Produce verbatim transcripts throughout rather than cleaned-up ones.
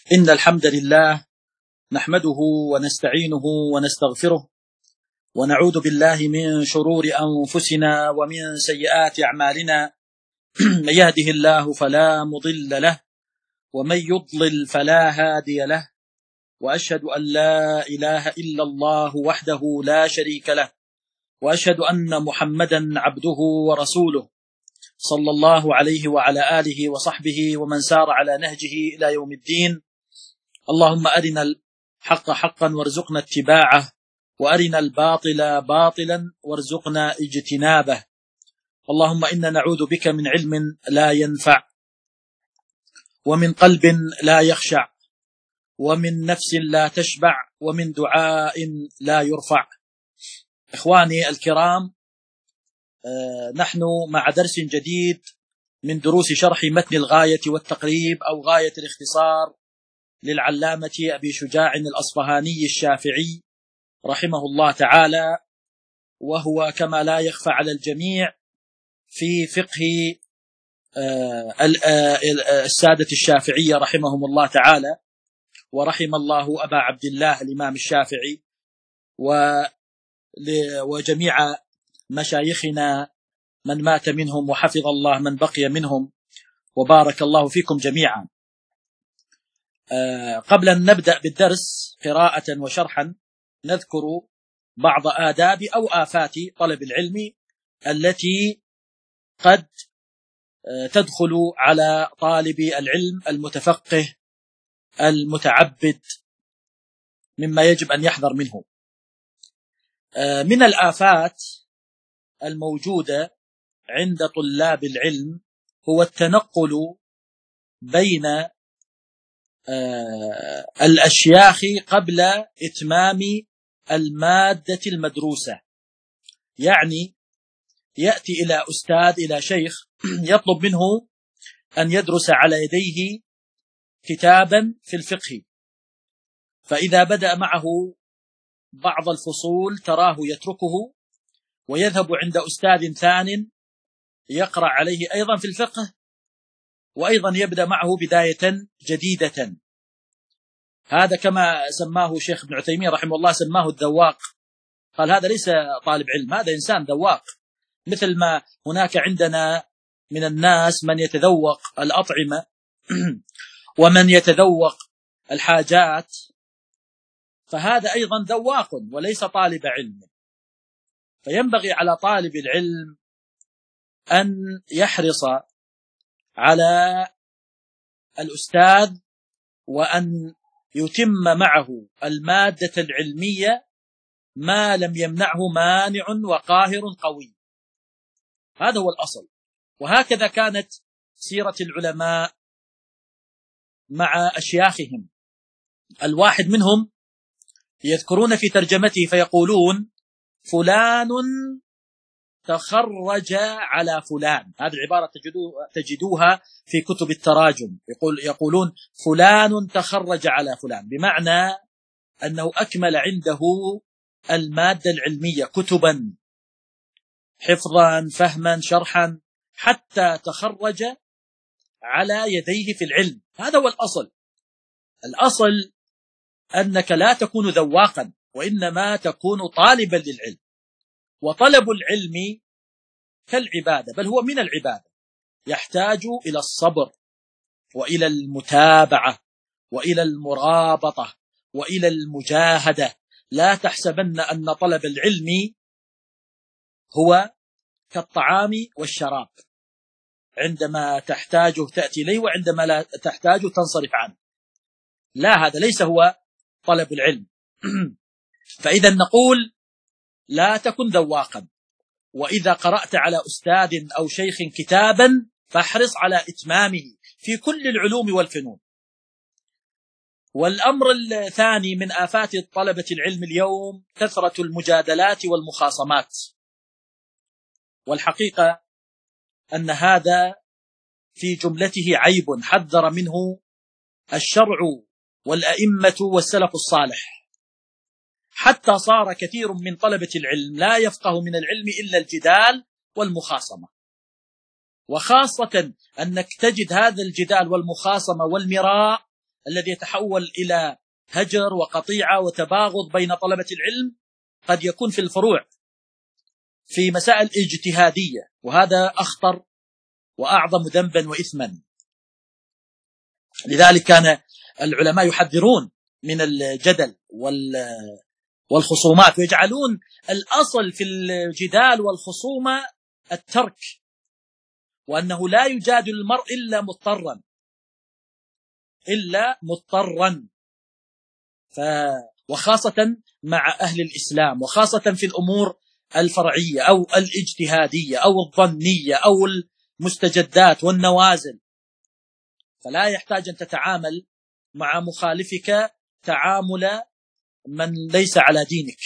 إن الحمد لله نحمده ونستعينه ونستغفره ونعوذ بالله من شرور أنفسنا ومن سيئات أعمالنا. من يهده الله فلا مضل له ومن يضلل فلا هادي له، وأشهد أن لا إله إلا الله وحده لا شريك له، وأشهد أن محمدا عبده ورسوله صلى الله عليه وعلى آله وصحبه ومن سار على نهجه إلى يوم الدين. اللهم أرنا الحق حقا وارزقنا اتباعه، وأرنا الباطل باطلا وارزقنا اجتنابه. اللهم إنا نعوذ بك من علم لا ينفع، ومن قلب لا يخشع، ومن نفس لا تشبع، ومن دعاء لا يرفع. إخواني الكرام، نحن مع درس جديد من دروس شرح متن الغاية والتقريب أو غاية الاختصار للعلامة أبي شجاع الأصفهاني الشافعي رحمه الله تعالى، وهو كما لا يخفى على الجميع في فقه السادة الشافعية رحمهم الله تعالى، ورحم الله أبا عبد الله الإمام الشافعي وجميع مشايخنا من مات منهم، وحفظ الله من بقي منهم، وبارك الله فيكم جميعا. قبل أن نبدأ بالدرس قراءة وشرحا نذكر بعض آداب أو آفات طلب العلم التي قد تدخل على طالب العلم المتفقه المتعبد، مما يجب أن يحذر منه. من الآفات الموجودة عند طلاب العلم هو التنقل بين الأشياخ قبل إتمام المادة المدروسة. يعني يأتي إلى أستاذ إلى شيخ يطلب منه أن يدرس على يديه كتابا في الفقه، فإذا بدأ معه بعض الفصول تراه يتركه ويذهب عند أستاذ ثان يقرأ عليه أيضا في الفقه، وأيضا يبدأ معه بداية جديدة. هذا كما سماه شيخ ابن عثيمين رحمه الله، سماه الذواق. قال هذا ليس طالب علم، هذا إنسان ذواق. مثل ما هناك عندنا من الناس من يتذوق الأطعمة ومن يتذوق الحاجات، فهذا أيضا ذواق وليس طالب علم. فينبغي على طالب العلم أن يحرص على الأستاذ وأن يتم معه المادة العلمية ما لم يمنعه مانع وقاهر قوي. هذا هو الأصل، وهكذا كانت سيرة العلماء مع أشياخهم. الواحد منهم يذكرون في ترجمته فيقولون فلان تخرج على فلان. هذه العبارة تجدوها في كتب التراجم، يقول يقولون فلان تخرج على فلان، بمعنى أنه أكمل عنده المادة العلمية كتبا، حفظا، فهما، شرحا، حتى تخرج على يديه في العلم. هذا هو الأصل. الأصل أنك لا تكون ذواقا، وإنما تكون طالبا للعلم. وطلب العلم كالعبادة، بل هو من العبادة، يحتاج إلى الصبر وإلى المتابعة وإلى المرابطة وإلى المجاهدة. لا تحسبن أن طلب العلم هو كالطعام والشراب، عندما تحتاجه تأتي إليه، وعندما لا تحتاجه تنصرف عنه. لا، هذا ليس هو طلب العلم. فإذا نقول لا تكن ذواقا، وإذا قرأت على أستاذ أو شيخ كتابا فاحرص على إتمامه في كل العلوم والفنون. والأمر الثاني من آفات طلبة العلم اليوم كثرة المجادلات والمخاصمات، والحقيقة أن هذا في جملته عيب حذر منه الشرع والأئمة والسلف الصالح، حتى صار كثير من طلبة العلم لا يفقه من العلم إلا الجدال والمخاصمة. وخاصة أنك تجد هذا الجدال والمخاصمة والمراء الذي يتحول إلى هجر وقطيعة وتباغض بين طلبة العلم قد يكون في الفروع في مسائل اجتهادية، وهذا أخطر وأعظم ذنبا وإثما. لذلك كان العلماء يحذرون من الجدل والخصومات، ويجعلون الأصل في الجدال والخصومة الترك، وأنه لا يجادل المرء إلا مضطرا إلا مضطرا ف... وخاصة مع أهل الإسلام، وخاصة في الأمور الفرعية أو الاجتهادية أو الظنية أو المستجدات والنوازل، فلا يحتاج أن تتعامل مع مخالفك تعامل من ليس على دينك.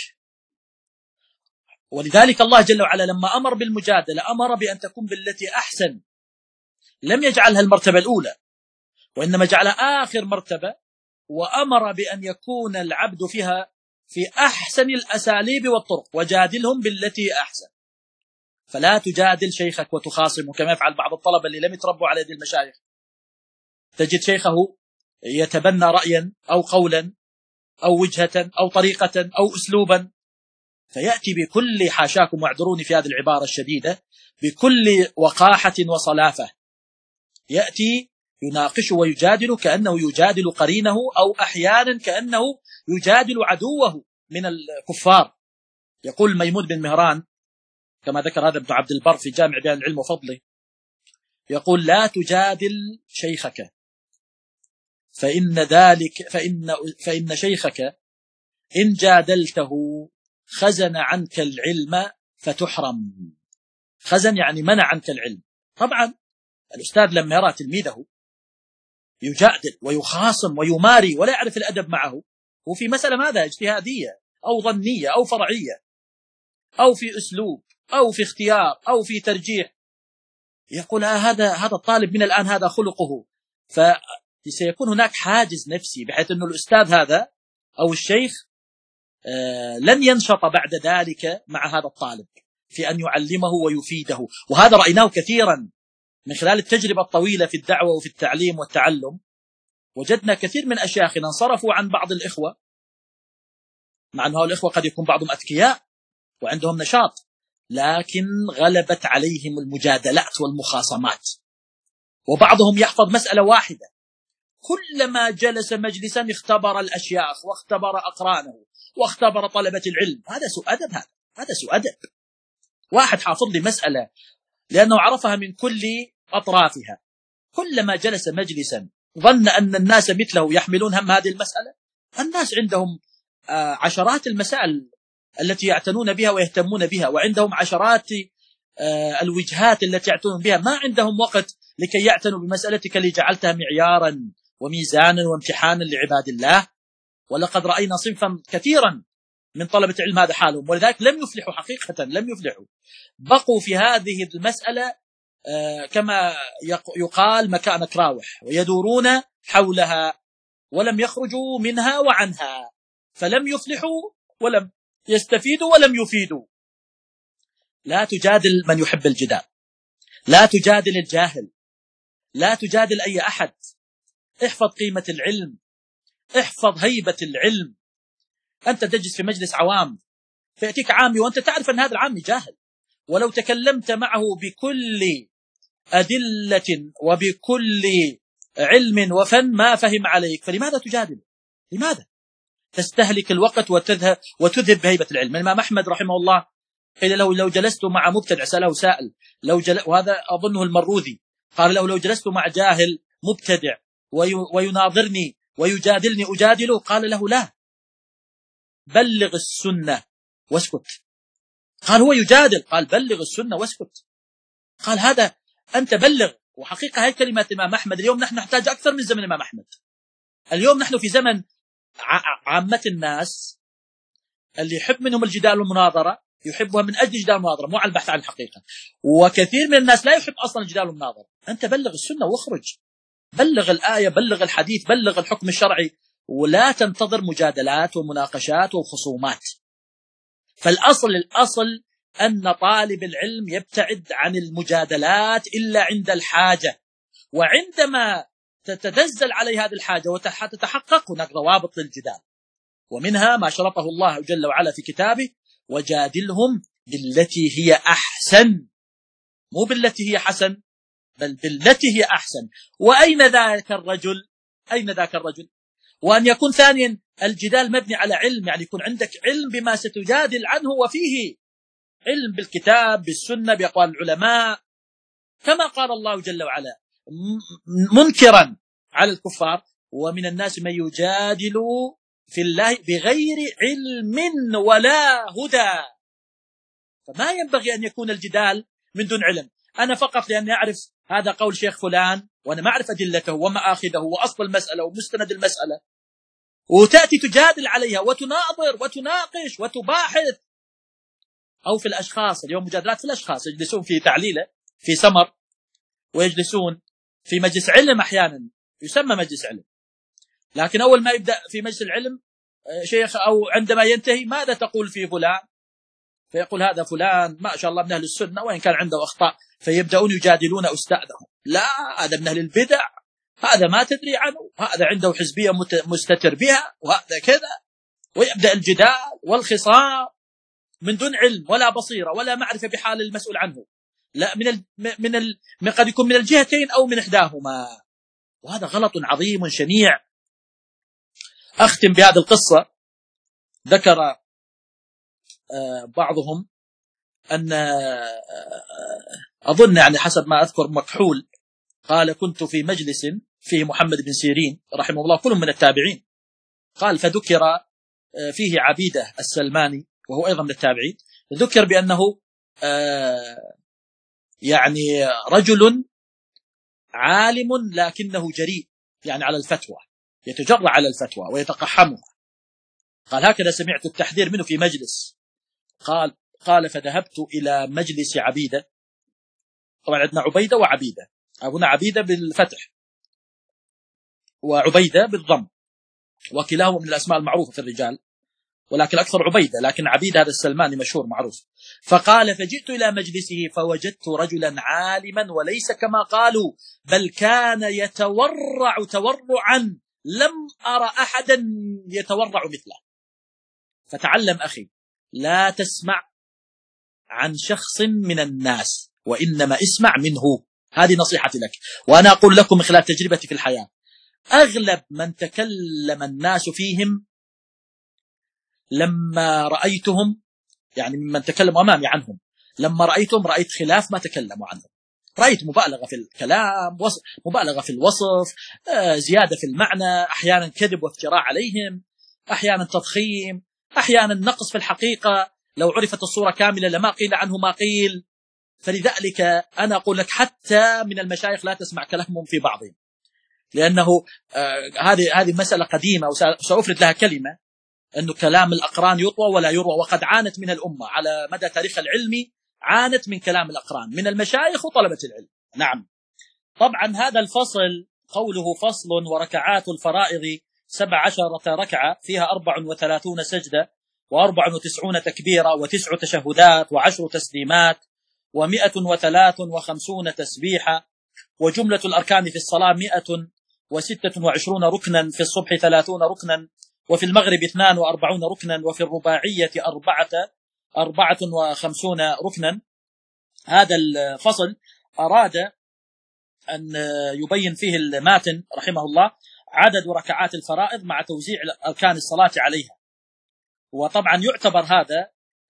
ولذلك الله جل وعلا لما أمر بالمجادلة أمر بأن تكون بالتي أحسن، لم يجعلها المرتبة الأولى، وإنما جعلها آخر مرتبة، وأمر بأن يكون العبد فيها في أحسن الأساليب والطرق، وجادلهم بالتي أحسن. فلا تجادل شيخك وتخاصمه كما يفعل بعض الطلبة اللي لم يتربوا على يد المشايخ. تجد شيخه يتبنى رأيا أو قولا أو وجهة أو طريقة أو أسلوبا، فيأتي بكل، حاشاكم واعذروني في هذه العبارة الشديدة، بكل وقاحة وصلافة، يأتي يناقشه ويجادل كأنه يجادل قرينه، أو أحيانا كأنه يجادل عدوه من الكفار. يقول ميمون بن مهران كما ذكر هذا ابن عبد البر في جامع بيان العلم وفضله، يقول: لا تجادل شيخك فإن ذلك فإن فإن شيخك إن جادلته خزن عنك العلم فتحرم. خزن يعني منع عنك العلم. طبعا الأستاذ لما يرى تلميذه يجادل ويخاصم ويماري ولا يعرف الأدب معه، وفي مسألة ماذا اجتهادية أو ظنية أو فرعية أو في أسلوب أو في اختيار أو في ترجيح، يقول هذا هذا الطالب من الآن هذا خلقه، فسيكون هناك حاجز نفسي بحيث أنه الأستاذ هذا أو الشيخ آه لن ينشط بعد ذلك مع هذا الطالب في أن يعلمه ويفيده. وهذا رأيناه كثيرا من خلال التجربة الطويلة في الدعوة وفي التعليم والتعلم. وجدنا كثير من أشياخنا انصرفوا عن بعض الإخوة، مع أن هؤلاء الإخوة قد يكون بعضهم أذكياء وعندهم نشاط، لكن غلبت عليهم المجادلات والمخاصمات. وبعضهم يحفظ مسألة واحدة، كلما جلس مجلسا اختبر الأشياخ واختبر أقرانه واختبر طلبة العلم. هذا سوء أدب، هذا هذا سوء أدب. واحد حافظ لي مسألة لأنه عرفها من كل أطرافها، كلما جلس مجلسا ظن أن الناس مثله يحملون هم هذه المسألة. الناس عندهم عشرات المسائل التي يعتنون بها ويهتمون بها، وعندهم عشرات الوجهات التي يعتنون بها، ما عندهم وقت لكي يعتنوا بمسألتك اللي جعلتها معيارا وميزانا وامتحانا لعباد الله. ولقد رأينا صنفا كثيرا من طلبة العلم هذا حالهم، ولذلك لم يفلحوا حقيقة، لم يفلحوا، بقوا في هذه المسألة كما يقال مكان كراوح، ويدورون حولها ولم يخرجوا منها وعنها، فلم يفلحوا ولم يستفيدوا ولم يفيدوا. لا تجادل من يحب الجدال، لا تجادل الجاهل، لا تجادل أي أحد. احفظ قيمة العلم، احفظ هيبة العلم. أنت تجلس في مجلس عوام فيأتيك عامي وأنت تعرف أن هذا العامي جاهل، ولو تكلمت معه بكل أدلة وبكل علم وفن ما فهم عليك، فلماذا تجادل؟ لماذا تستهلك الوقت وتذهب وتذهب بهيبة العلم؟ الإمام أحمد رحمه الله قيل له لو جلست مع مبتدع، سأله سائل لو جل... وهذا أظنه المروذي، قال له لو جلست مع جاهل مبتدع وي... ويناظرني ويجادلني أجادله؟ قال له لا، بلغ السنة واسكت. قال هو يجادل، قال بلغ السنة واسكت. قال هذا أنت بلغ. وحقيقة هاي كلمة الإمام أحمد اليوم نحن نحتاج أكثر من زمن الإمام أحمد. اليوم نحن في زمن عامة الناس اللي يحب منهم الجدال والمناظرة يحبها من أجل جدال المناظرة، مو على البحث عن الحقيقة. وكثير من الناس لا يحب أصلا الجدال والمناظرة. أنت بلغ السنة واخرج، بلغ الآية، بلغ الحديث، بلغ الحكم الشرعي، ولا تنتظر مجادلات ومناقشات وخصومات. فالأصل الأصل أن طالب العلم يبتعد عن المجادلات إلا عند الحاجة، وعندما تتنزل عليه هذه الحاجة وتتحقق، هناك ضوابط للجدال، ومنها ما شرطه الله جل وعلا في كتابه: وجادلهم بالتي هي أحسن، مو بالتي هي حسن، بل بالتي هي أحسن. وأين ذاك الرجل؟ أين ذاك الرجل؟ وأن يكون ثانيا الجدال مبني على علم، يعني يكون عندك علم بما ستجادل عنه، وفيه علم بالكتاب بالسنة بأقوال العلماء، كما قال الله جل وعلا منكرا على الكفار: ومن الناس من يجادل في الله بغير علم ولا هدى. فما ينبغي أن يكون الجدال من دون علم. أنا فقط لأني أعرف هذا قول شيخ فلان وأنا ما أعرف أدلته ومآخذه وأصل المسألة ومستند المسألة، وتأتي تجادل عليها وتناظر وتناقش وتباحث. أو في الأشخاص، اليوم مجادلات في الأشخاص، يجلسون في تعليلة في سمر، ويجلسون في مجلس علم، أحيانا يسمى مجلس علم، لكن أول ما يبدأ في مجلس العلم شيخ أو عندما ينتهي: ماذا تقول في فلان؟ فيقول: هذا فلان ما شاء الله من أهل السنة وإن كان عنده أخطاء. فيبدأون يجادلون أستاذهم: لا، هذا من أهل البدع، هذا ما تدري عنه، هذا عنده حزبية مستتر بها، وهذا كذا. ويبدأ الجدال والخصام من دون علم ولا بصيرة ولا معرفة بحال المسؤول عنه، لا من ال من ال من قد يكون من الجهتين أو من إحداهما، وهذا غلط عظيم شنيع. أختم بهذه القصة. ذكر بعضهم أن أظن يعني حسب ما أذكر مكحول قال: كنت في مجلس فيه محمد بن سيرين رحمه الله، كلهم من التابعين. قال: فذكر فيه عبيدة السلماني وهو أيضا من التابعين، ذكر بأنه يعني رجل عالم لكنه جريء، يعني على الفتوى، يتجرأ على الفتوى ويتقحمها. قال: هكذا سمعت التحذير منه في مجلس. قال قال فذهبت إلى مجلس عبيدة. طبعا عندنا عبيدة وعبيدة، هنا عبيدة بالفتح وعبيدة بالضم، وكلاهما من الأسماء المعروفة في الرجال، ولكن أكثر عبيدة، لكن عبيدة هذا السلماني مشهور معروف. فقال: فجئت إلى مجلسه فوجدت رجلا عالما وليس كما قالوا، بل كان يتورع تورعا لم أرى أحدا يتورع مثله. فتعلم أخي، لا تسمع عن شخص من الناس، وإنما اسمع منه. هذه نصيحتي لك، وأنا أقول لكم من خلال تجربتي في الحياة: أغلب من تكلم الناس فيهم لما رأيتهم، يعني ممن تكلم أمامي عنهم، لما رأيتهم رأيت خلاف ما تكلموا عنه. رأيت مبالغة في الكلام، مبالغة في الوصف، زيادة في المعنى، أحيانا كذب وافتراء عليهم، أحيانا تضخيم، أحيانا نقص في الحقيقة. لو عرفت الصورة كاملة لما قيل عنه ما قيل. فلذلك أنا أقول لك حتى من المشايخ لا تسمع كلامهم في بعضهم، لأنه هذه هذه مسألة قديمة، وسأفرد لها كلمة، أنه كلام الأقران يطوى ولا يروى، وقد عانت من الأمة على مدى تاريخ العلمي، عانت من كلام الأقران من المشايخ وطلبة العلم. نعم. طبعا هذا الفصل قوله: فصل وركعات الفرائض سبع عشرة ركعة فيها أربع وثلاثون سجدة وأربع وتسعون تكبيرة وتسع تشهدات وعشر تسليمات ومئة وثلاث وخمسون تسبيحة، وجملة الأركان في الصلاة مئة وستة وعشرون ركنا، في الصبح ثلاثون ركنا، وفي المغرب اثنان وأربعون ركنا، وفي الرباعية أربعة أربعة وخمسون ركنا. هذا الفصل أراد أن يبين فيه الماتن رحمه الله عدد ركعات الفرائض مع توزيع أركان الصلاة عليها. وطبعا يعتبر هذا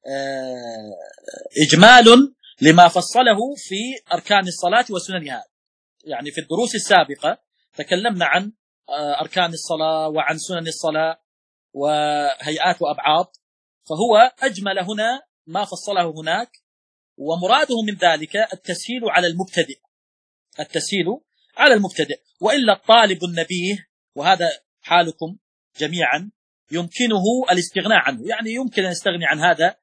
إجمال لما فصله في أركان الصلاة وسننها. يعني في الدروس السابقة تكلمنا عن أركان الصلاة وعن سنن الصلاة وهيئات وأبعاد، فهو أجمل هنا ما فصله هناك، ومراده من ذلك التسهيل على المبتدئ، التسهيل على المبتدئ. وإلا الطالب النبيه، وهذا حالكم جميعا، يمكنه الاستغناء عنه، يعني يمكن أن يستغني عن هذا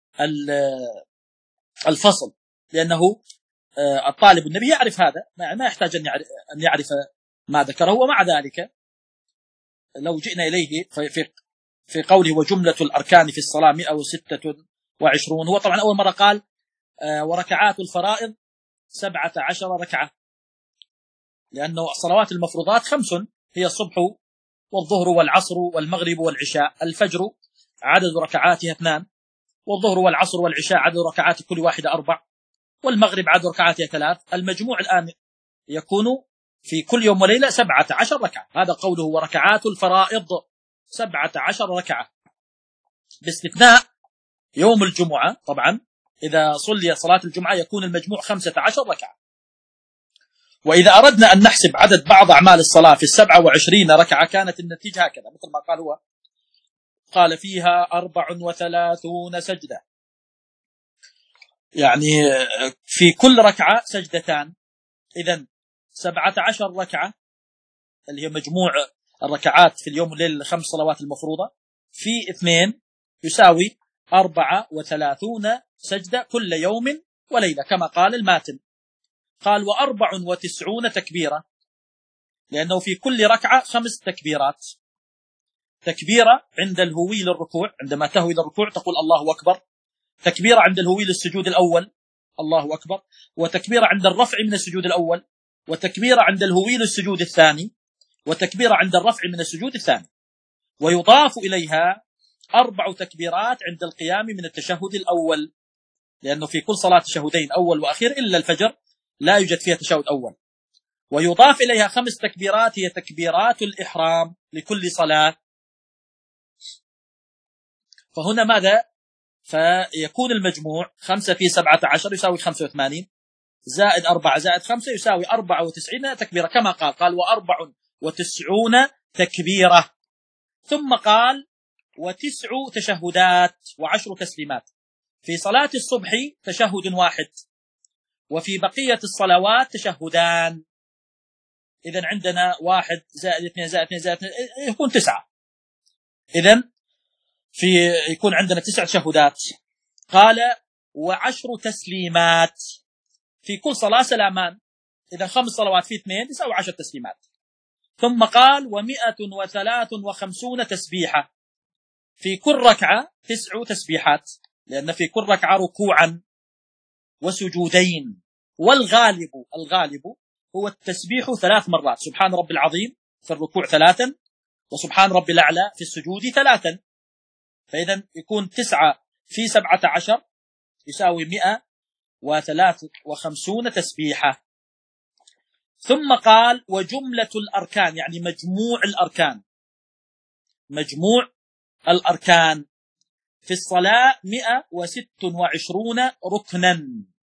الفصل، لأنه الطالب النبي يعرف هذا، ما يحتاج أن يعرف ما ذكره. ومع ذلك لو جئنا إليه في في قوله: وجملة الأركان في الصلاة مئة وستة وعشرون، هو طبعا أول مرة قال وركعات الفرائض سبعة عشر ركعة، لأنه الصلوات المفروضات خمس، هي الصبح والظهر والعصر والمغرب والعشاء. الفجر عدد ركعاتها اثنان، والظهر والعصر والعشاء عدد ركعات كل واحدة أربع، والمغرب عدد ركعاتها ثلاث. المجموع الآن يكون في كل يوم وليلة سبعة عشر ركعة. هذا قوله وركعات الفرائض سبعة عشر ركعة، باستثناء يوم الجمعة. طبعا إذا صلي صلاة الجمعة يكون المجموع خمسة عشر ركعة. وإذا أردنا أن نحسب عدد بعض أعمال الصلاة في السبعة وعشرين ركعة كانت النتيجة هكذا، مثل ما قال هو، قال فيها أربع وثلاثون سجدة، يعني في كل ركعة سجدتان. إذن سبعة عشر ركعة اللي هي مجموع الركعات في اليوم والليل الخمس صلوات المفروضة في اثنين يساوي أربعة وثلاثون سجدة كل يوم وليلة، كما قال الماتن. قال وأربع وتسعون تكبيرة، لأنه في كل ركعة خمس تكبيرات. تكبيرة عند الهوي للركوع، عندما تهوي للركوع تقول الله أكبر. تكبيرة عند الهوي للسجود الأول الله أكبر. وتكبيرة عند الرفع من السجود الأول. وتكبيرة عند الهوي للسجود الثاني. وتكبيرة عند الرفع من السجود الثاني. ويضاف إليها أربع تكبيرات عند القيام من التشهد الأول، لأنه في كل صلاة تشهدين أول وأخير إلا الفجر لا يوجد فيها تشهد أول. ويضاف إليها خمس تكبيرات هي تكبيرات الإحرام لكل صلاة. فهنا ماذا؟ فيكون المجموع خمسة في سبعة عشر يساوي خمسة وثمانين، زائد أربعة زائد خمسة يساوي أربعة وتسعين تكبيرة، كما قال قال وأربع وتسعون تكبيرة. ثم قال وتسع تشهدات وعشر تسليمات. في صلاة الصبح تشهد واحد، وفي بقية الصلوات تشهدان. إذن عندنا واحد زائد اثنين زائد اثنين زائد اثنين يكون تسعة. إذن في يكون عندنا تسع تشهدات. قال وعشر تسليمات، في كل صلاة سلامان. إذا خمس صلوات في اثنين يساوي عشر تسليمات. ثم قال ومئة وثلاث وخمسون تسبيحة، في كل ركعة تسع تسبيحات، لأن في كل ركعة ركوعا وسجودين. والغالب الغالب هو التسبيح ثلاث مرات، سبحان رب العظيم في الركوع ثلاثا، وسبحان رب الأعلى في السجود ثلاثا. فإذا يكون تسعة في سبعة عشر يساوي مئة وثلاث وخمسون تسبيحة. ثم قال وجملة الأركان، يعني مجموع الأركان، مجموع الأركان في الصلاة مئة وست وعشرون ركنا.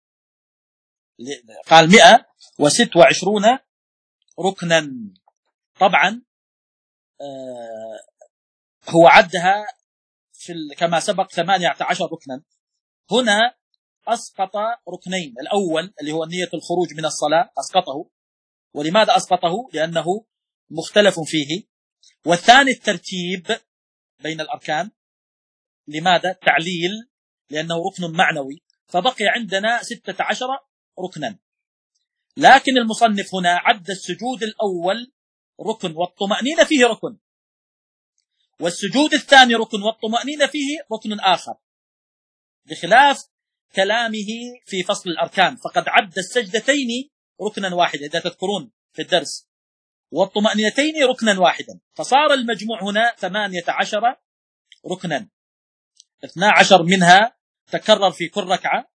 قال مئة وست وعشرون ركنا. طبعا آه هو عدها في كما سبق ثمانية عشر ركنا. هنا أسقط ركنين، الأول اللي هو نية الخروج من الصلاة أسقطه. ولماذا أسقطه؟ لأنه مختلف فيه. والثاني الترتيب بين الأركان. لماذا؟ تعليل، لأنه ركن معنوي. فبقي عندنا ستة عشر ركنا. لكن المصنف هنا عد السجود الأول ركن، والطمأنينة فيه ركن، والسجود الثاني ركن، والطمأنينة فيه ركن آخر، بخلاف كلامه في فصل الأركان، فقد عد السجدتين ركنا واحدا إذا تذكرون في الدرس، والطمأنينتين ركنا واحدا، فصار المجموع هنا ثمانية عشر ركنا. اثنا عشر منها تكرر في كل ركعة،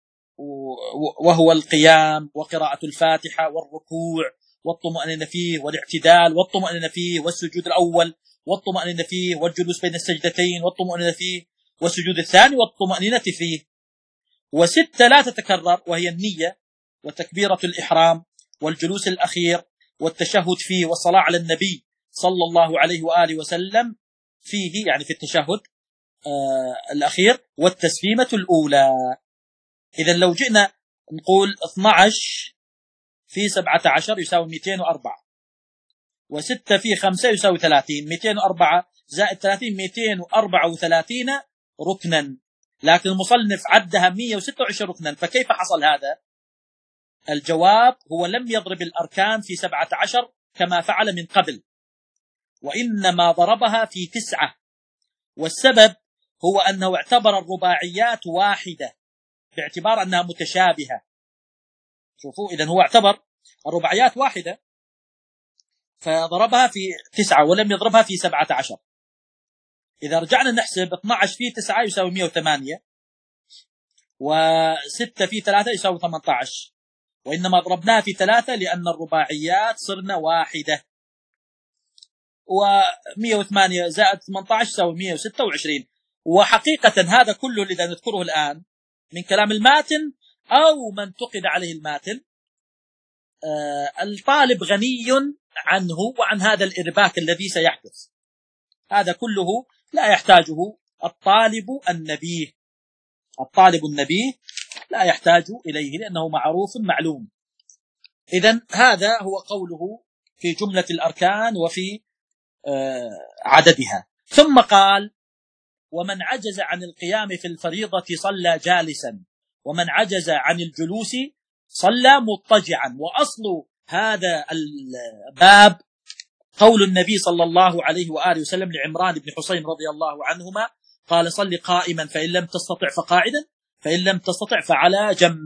وهو القيام وقراءة الفاتحة والركوع والطمأنينة فيه والاعتدال والطمأنينة فيه والسجود الأول والطمأنينة فيه والجلوس بين السجدتين والطمأنينة فيه والسجود الثاني والطمأنينة فيه. وستة لا تتكرر، وهي النية وتكبيرة الإحرام والجلوس الأخير والتشهد فيه والصلاة على النبي صلى الله عليه وآله وسلم فيه، يعني في التشهد آه الأخير، والتسليمة الأولى. إذن لو جئنا نقول اثنا عشر في سبعة عشر يساوي مئتين وأربعة، وستة في خمسة يساوي ثلاثين، مئتين وأربعة زائد ثلاثين مئتين وأربعة وثلاثين ركنا. لكن المصنف عدها مئة وستة وعشرين ركنا. فكيف حصل هذا؟ الجواب هو لم يضرب الأركان في سبعة عشر كما فعل من قبل، وإنما ضربها في تسعة. والسبب هو أنه اعتبر الرباعيات واحدة باعتبار أنها متشابهة. شوفوا، إذن هو اعتبر الرباعيات واحدة، فضربها في تسعة ولم يضربها في سبعة عشر. إذا رجعنا نحسب اثني عشر في تسعة يساوي مئة وثمانية، وستة في ثلاثة يساوي ثمانية عشر، وإنما ضربناها في ثلاثة لأن الرباعيات صرنا واحدة، ومئة وثمانية زائد ثمانية عشر يساوي مئة وستة وعشرين. وحقيقة هذا كله الذي نذكره الآن من كلام الماتن أو من انتقد عليه الماتن، آه الطالب غني عنه وعن هذا الإرباك الذي سيحدث. هذا كله لا يحتاجه الطالب النبيه. الطالب النبيه لا يحتاج إليه لأنه معروف معلوم. إذن هذا هو قوله في جملة الأركان وفي آه عددها. ثم قال: ومن عجز عن القيام في الفريضة صلى جالسا، ومن عجز عن الجلوس صلى مضطجعا. وأصل هذا الباب قول النبي صلى الله عليه وآله وسلم لعمران بن حسين رضي الله عنهما، قال: صل قائما فإن لم تستطع فقاعدا فإن لم تستطع فعلى جنب.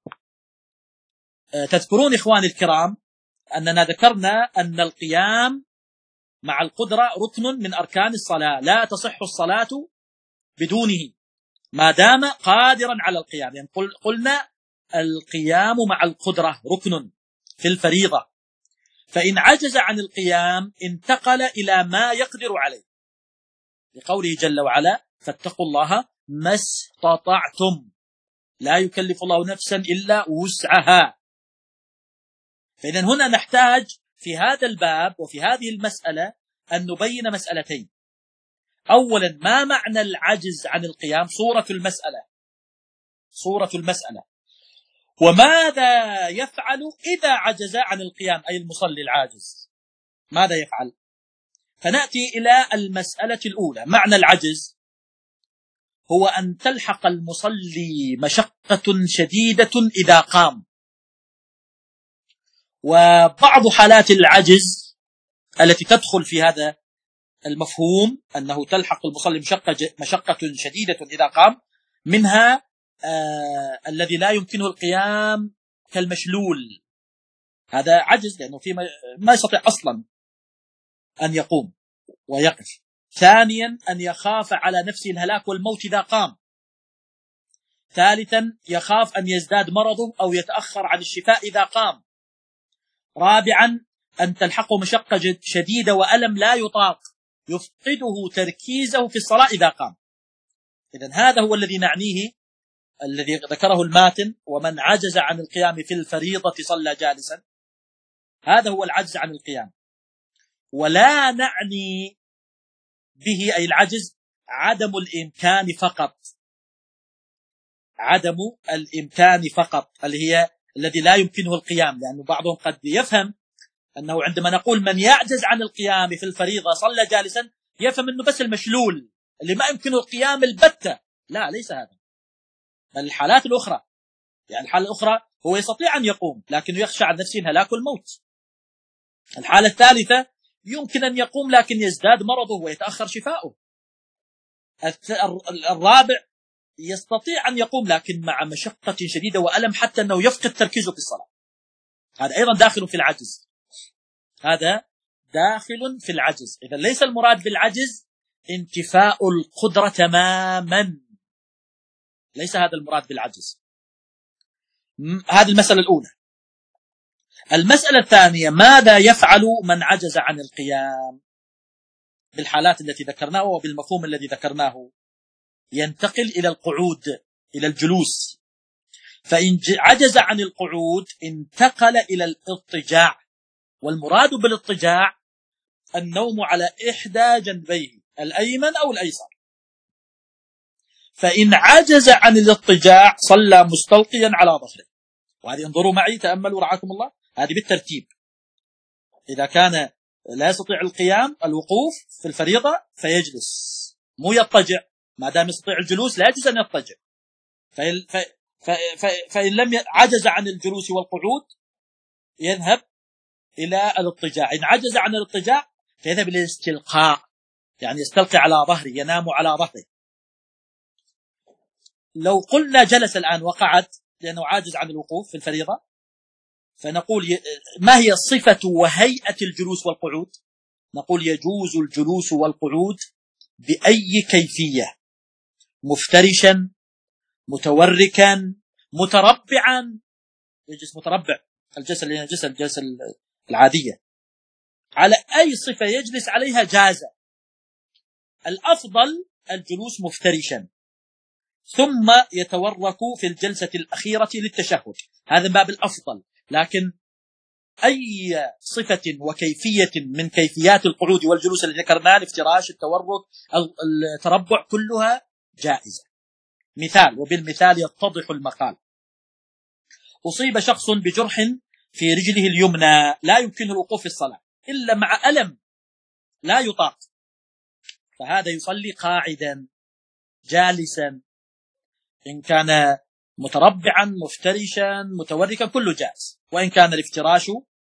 تذكرون إخواني الكرام أننا ذكرنا أن القيام مع القدرة ركن من أركان الصلاة، لا تصح الصلاة بدونه ما دام قادرا على القيام. يعني قلنا القيام مع القدرة ركن في الفريضة، فإن عجز عن القيام انتقل إلى ما يقدر عليه، لقوله جل وعلا: فاتقوا الله ما استطعتم، لا يكلف الله نفسا إلا وسعها. فإذن هنا نحتاج في هذا الباب وفي هذه المسألة أن نبين مسألتين. أولا، ما معنى العجز عن القيام؟ صورة المسألة صورة المسألة وماذا يفعل إذا عجز عن القيام، أي المصلي العاجز ماذا يفعل؟ فنأتي إلى المسألة الأولى. معنى العجز هو أن تلحق المصلي مشقة شديدة إذا قام. وبعض حالات العجز التي تدخل في هذا المفهوم أنه تلحق المصلي مشقة, مشقة شديدة إذا قام، منها آه الذي لا يمكنه القيام كالمشلول، هذا عجز لأنه في ما يستطيع أصلا أن يقوم ويقف. ثانيا، أن يخاف على نفسه الهلاك والموت إذا قام. ثالثا، يخاف أن يزداد مرضه أو يتأخر عن الشفاء إذا قام. رابعا، أن تلحقه مشقة شديدة وألم لا يطاق يفقده تركيزه في الصلاة إذا قام. إذن هذا هو الذي نعنيه الذي ذكره الماتن: ومن عجز عن القيام في الفريضة صلى جالسا. هذا هو العجز عن القيام، ولا نعني به أي العجز عدم الإمكان فقط، عدم الإمكان فقط اللي هي الذي لا يمكنه القيام. لأنه بعضهم قد يفهم أنه عندما نقول من يعجز عن القيام في الفريضة صلى جالسا يفهم أنه بس المشلول اللي ما يمكنه القيام البتة. لا، ليس هذا، بل الحالات الأخرى. يعني الحالة الأخرى هو يستطيع أن يقوم لكنه يخشى عن نفسه الهلاك والموت. الحالة الثالثة يمكن أن يقوم لكن يزداد مرضه ويتأخر شفاؤه. الرابع يستطيع أن يقوم لكن مع مشقة شديدة وألم حتى أنه يفقد تركيزه في الصلاة. هذا أيضا داخل في العجز، هذا داخل في العجز. إذا ليس المراد بالعجز انتفاء القدرة تماما، ليس هذا المراد بالعجز. هذه المسألة الأولى. المسألة الثانية: ماذا يفعل من عجز عن القيام؟ بالحالات التي ذكرناها وبالمفهوم الذي ذكرناه ينتقل إلى القعود، إلى الجلوس. فإن عجز عن القعود انتقل إلى الاضطجاع، والمراد بالاضطجاع النوم على إحدى جنبيه الأيمن أو الأيسر. فإن عجز عن الاضطجاع صلى مستلقيا على ظهره. وهذه انظروا معي، تأملوا رعاكم الله، هذه بالترتيب. إذا كان لا يستطيع القيام الوقوف في الفريضة فيجلس، مو يضطجع. ما دام يستطيع الجلوس لا يجوز أن يضطجع. فإن, فإن لم عجز عن الجلوس والقعود يذهب إلى الاضطجاع. إن عجز عن الاضطجاع فيذهب إلى الاستلقاء، يعني يستلقي على ظهره، ينام على ظهره. لو قلنا جلس الآن وقعد لأنه عاجز عن الوقوف في الفريضة، فنقول ما هي صفة وهيئة الجلوس والقعود؟ نقول يجوز الجلوس والقعود بأي كيفية: مفترشا، متوركا، متربعا، يجلس متربع، الجلسة اللي الجلسة الجلسة العادية، على أي صفة يجلس عليها جاز. الأفضل الجلوس مفترشا ثم يتورك في الجلسة الأخيرة للتشهد، هذا باب الأفضل. لكن أي صفة وكيفية من كيفيات القعود والجلوس اللي ذكرناها، الافتراش، التورك، التربع، كلها جائزة. مثال، وبالمثال يتضح المقال: أصيب شخص بجرح في رجله اليمنى لا يمكنه الوقوف في الصلاة إلا مع ألم لا يطاق، فهذا يصلي قاعدا جالسا، إن كان متربعا مفترشا متوركا كله جائز، وإن كان الافتراش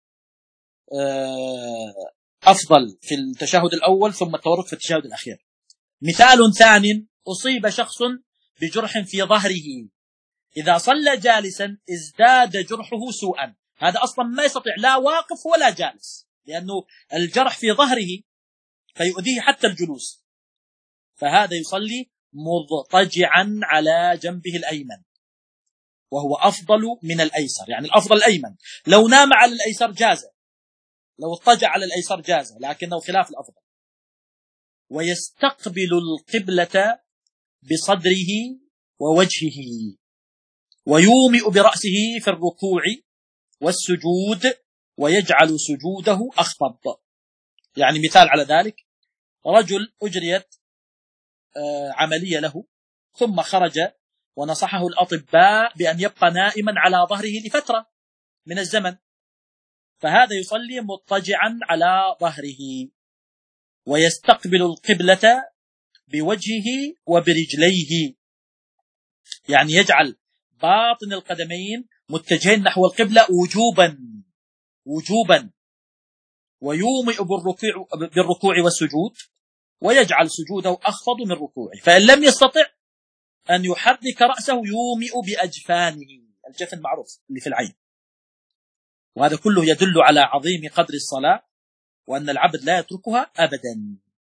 أفضل في التشهد الأول ثم التورك في التشهد الأخير. مثال ثاني: أصيب شخص بجرح في ظهره، إذا صلى جالسا ازداد جرحه سوءا، هذا أصلا ما يستطيع لا واقف ولا جالس، لأنه الجرح في ظهره فيؤذيه حتى الجلوس، فهذا يصلي مضطجعا على جنبه الأيمن، وهو أفضل من الأيسر، يعني الأفضل الأيمن. لو نام على الأيسر جاز، لو اضطجع على الأيسر جاز، لكنه خلاف الأفضل. ويستقبل القبلة بصدره ووجهه، ويومئ برأسه في الركوع والسجود، ويجعل سجوده أخفض. يعني مثال على ذلك: رجل أجريت عملية له ثم خرج ونصحه الأطباء بأن يبقى نائما على ظهره لفترة من الزمن، فهذا يصلي مضطجعا على ظهره، ويستقبل القبلة بوجهه وبرجليه، يعني يجعل باطن القدمين متجهين نحو القبلة وجوبا وجوبا، ويومئ بالركوع, بالركوع والسجود، ويجعل سجوده أخفض من ركوعه، فإن لم يستطع أن يحرك رأسه يومئ بأجفانه، الجفن معروف اللي في العين. وهذا كله يدل على عظيم قدر الصلاة وأن العبد لا يتركها أبدا.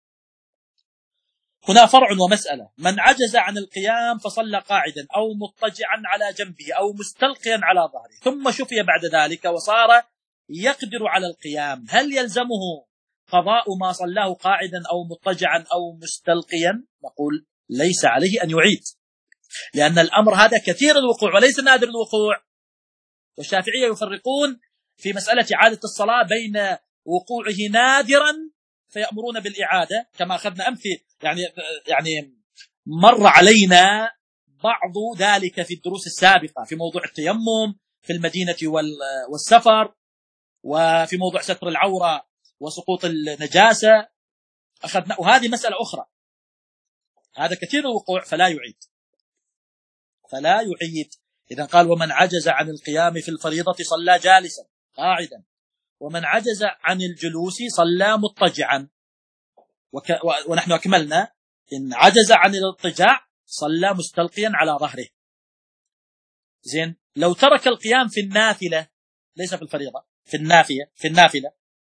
هنا فرع ومسألة: من عجز عن القيام فصلى قاعدا أو مضطجعا على جنبه أو مستلقيا على ظهره، ثم شفي بعد ذلك وصار يقدر على القيام، هل يلزمه قضاء ما صلاه قاعدا أو مضطجعا أو مستلقيا؟ نقول ليس عليه أن يعيد، لأن الأمر هذا كثير الوقوع وليس نادر الوقوع. والشافعية يفرقون في مسألة إعادة الصلاة بين وقوعه نادرا فيأمرون بالإعادة، كما أخذنا أمثلة، يعني يعني مر علينا بعض ذلك في الدروس السابقة في موضوع التيمم في المدينة والسفر، وفي موضوع ستر العورة وسقوط النجاسة أخذنا، وهذه مسألة أخرى. هذا كثير الوقوع فلا يعيد فلا يعيد إذا قال: ومن عجز عن القيام في الفريضة صلى جالسا قاعدا، ومن عجز عن الجلوس صلى مضطجعا. وك... ونحن أكملنا: إن عجز عن الاضطجاع صلى مستلقيا على ظهره. زين، لو ترك القيام في النافلة، ليس في الفريضة، في النافية في النافلة،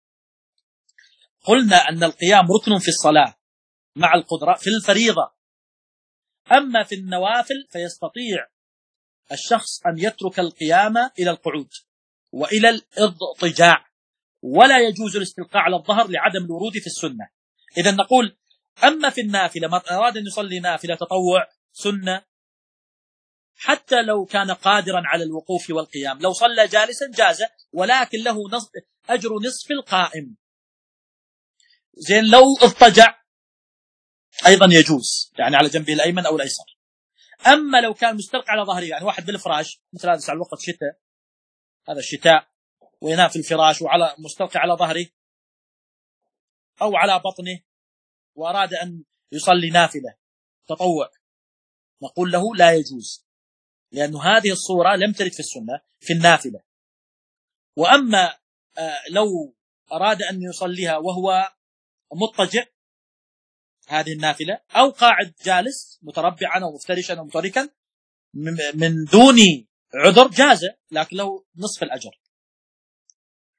قلنا أن القيام ركن في الصلاة مع القدرة في الفريضة. أما في النوافل فيستطيع الشخص أن يترك القيام إلى القعود وإلى الاضطجاع، ولا يجوز الاستلقاء على الظهر لعدم الورود في السنة. إذا نقول: أما في النافلة، من أراد أن يصلي نافلة تطوع سنة، حتى لو كان قادرا على الوقوف والقيام، لو صلى جالسا جاز، ولكن له نصف أجر نصف القائم. زين، لو اضطجع أيضا يجوز، يعني على جنبه الأيمن أو الأيسر. أما لو كان مستلقى على ظهره، يعني واحد بالفراش، مثل هذا ساعة الوقت شتاء، هذا الشتاء، وينام في الفراش وعلى مستلقى على ظهره أو على بطنه، وأراد أن يصلي نافلة تطوع، نقول له لا يجوز، لأن هذه الصورة لم ترد في السنة في النافلة. وأما لو أراد أن يصليها وهو مضطجع، هذه النافلة، أو قاعد جالس متربعا أو مفترشا أو متوركا من دون عذر، جاز، لكن له نصف الأجر.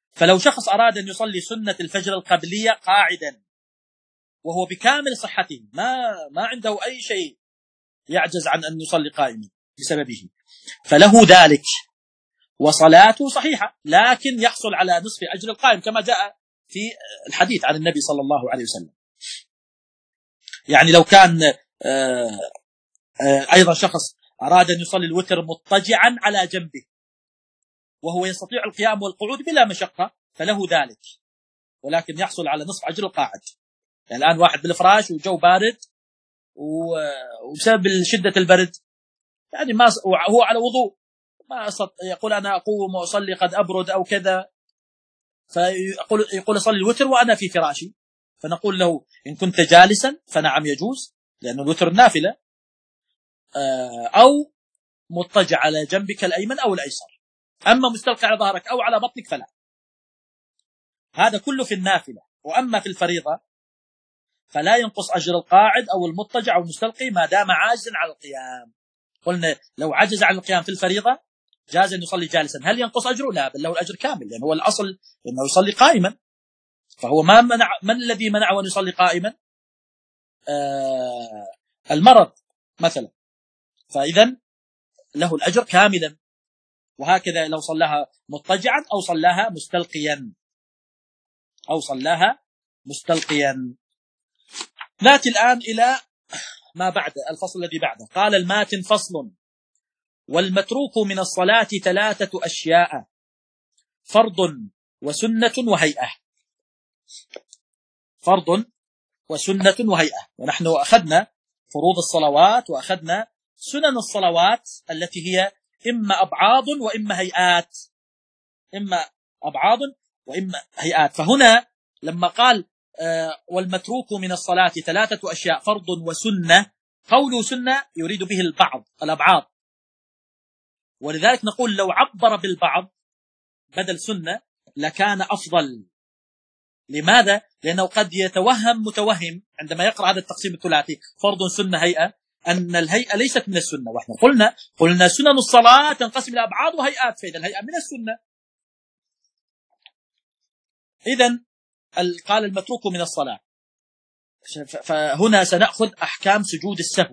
فلو شخص أراد أن يصلي سنة الفجر القبلية قاعدا وهو بكامل صحته، ما ما عنده أي شيء يعجز عن أن يصلي قائما بسببه، فله ذلك وصلاته صحيحة، لكن يحصل على نصف أجر القائم كما جاء في الحديث عن النبي صلى الله عليه وسلم. يعني لو كان أيضا شخص أراد أن يصلي الوتر مضطجعا على جنبه وهو يستطيع القيام والقعود بلا مشقة فله ذلك، ولكن يحصل على نصف أجر القاعد. يعني الآن واحد بالفراش وجو بارد وبسبب شدة البرد يعني ما هو على وضوء، ما يقول أنا أقوم وأصلي قد أبرد أو كذا، فيقول يقول أصلي الوتر وأنا في فراشي، فنقول له إن كنت جالسا فنعم يجوز لأن الوتر نافلة، أو مضطجع على جنبك الأيمن أو الأيسر، أما مستلقي على ظهرك أو على بطنك فلا. هذا كله في النافلة. وأما في الفريضة فلا ينقص أجر القاعد أو المضطجع أو المستلقي ما دام عاجزا على القيام. قلنا لو عجز عن القيام في الفريضة جاز أن يصلي جالسا، هل ينقص أجره؟ لا، بل له الأجر كامل، لأنه هو الأصل أنه يصلي قائما، فهو ما منع. من الذي منعه أن يصلي قائما؟ آه المرض مثلا، فإذا له الأجر كاملا. وهكذا لو صلاها مضطجعا أو صلاها مستلقيا أو صلاها مستلقيا. نأتي الآن إلى ما بعد الفصل الذي بعده. قال الماتن: فصل: والمتروك من الصلاة ثلاثة أشياء: فرض وسنة وهيئة. فرض وسنة وهيئة. ونحن أخذنا فروض الصلوات وأخذنا سنن الصلوات التي هي إما أبعاض وإما هيئات، إما أبعاض وإما هيئات. فهنا لما قال آه والمتروك من الصلاة ثلاثة أشياء: فرض وسنة، قوله سنة يريد به البعض، الأبعاض. ولذلك نقول لو عبر بالبعض بدل سنة لكان أفضل. لماذا؟ لأنه قد يتوهم متوهم عندما يقرأ هذا التقسيم الثلاثي فرض سنة هيئة أن الهيئة ليست من السنة، وإحنا قلنا قلنا سنن الصلاة تنقسم إلى أبعاض وهيئات، فإذا الهيئة من السنة. إذن قال المتروك من الصلاة، فهنا سنأخذ أحكام سجود السهو.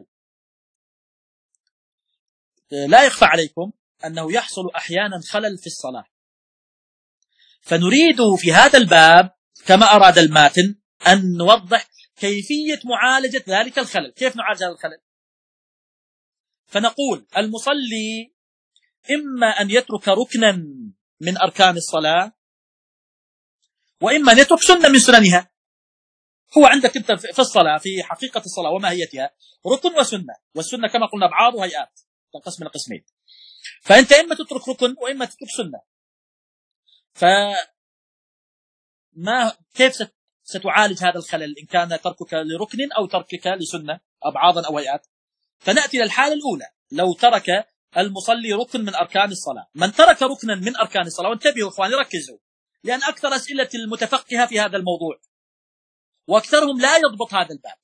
لا يخفى عليكم أنه يحصل أحيانا خلل في الصلاة، فنريد في هذا الباب كما أراد الماتن أن نوضح كيفية معالجة ذلك الخلل. كيف نعالج هذا الخلل؟ فنقول المصلي إما أن يترك ركنا من أركان الصلاة، وإما أن يترك سنة من سننها. هو عندك أنت في الصلاة في حقيقة الصلاة وماهيتها ركن وسنة، والسنة كما قلنا أبعاض وهيئات تنقسم إلى قسمين، فأنت إما تترك ركن وإما تترك سنة. فما كيف ستعالج هذا الخلل إن كان تركك لركن أو تركك لسنة أبعاضا أو هيئات؟ فنأتي للحالة الأولى: لو ترك المصلي ركن من أركان الصلاة. من ترك ركنا من أركان الصلاة، وانتبهوا إخواني ركزوا، لأن أكثر أسئلة المتفقهة في هذا الموضوع وأكثرهم لا يضبط هذا الباب،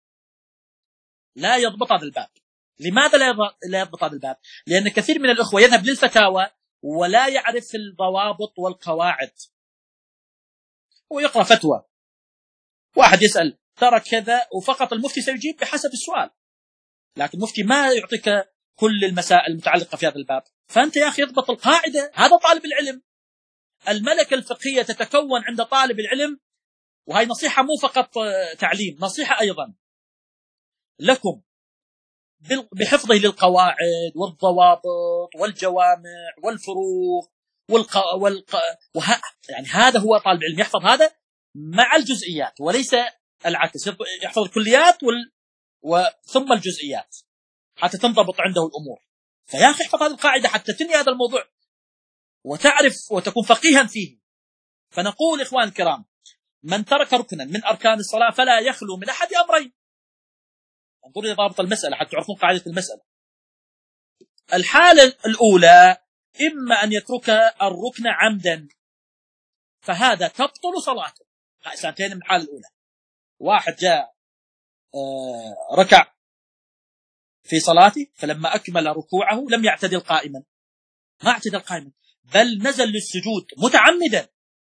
لا يضبط هذا الباب. لماذا لا يضبط هذا الباب؟ لأن كثير من الأخوة يذهب للفتاوى ولا يعرف الضوابط والقواعد، ويقرأ فتوى، واحد يسأل ترك كذا وفقط المفتي سيجيب بحسب السؤال، لكن المفتي ما يعطيك كل المسائل المتعلقة في هذا الباب. فأنت يا أخي اضبط القاعدة. هذا طالب العلم. الملكة الفقهية تتكون عند طالب العلم، وهي نصيحة مو فقط تعليم، نصيحة أيضا لكم بحفظه للقواعد والضوابط والجوامع والفروق والق... والق... وه... يعني هذا هو طالب العلم، يحفظ هذا مع الجزئيات وليس العكس، يحفظ الكليات وال... وثم الجزئيات حتى تنضبط عنده الأمور. فيا أخي احفظ هذه القاعدة حتى تنهي هذا الموضوع وتعرف وتكون فقيها فيه. فنقول إخوان الكرام: من ترك ركنا من أركان الصلاة فلا يخلو من أحد أمرين. انظروا لضابط المسألة حتى تعرفون قاعدة المسألة. الحالة الأولى: إما أن يترك الركن عمدا، فهذا تبطل صلاته. سنتين من الحالة الأولى: واحد جاء ركع في صلاته فلما أكمل ركوعه لم يعتدل قائما، ما اعتدل قائما، بل نزل للسجود متعمدا،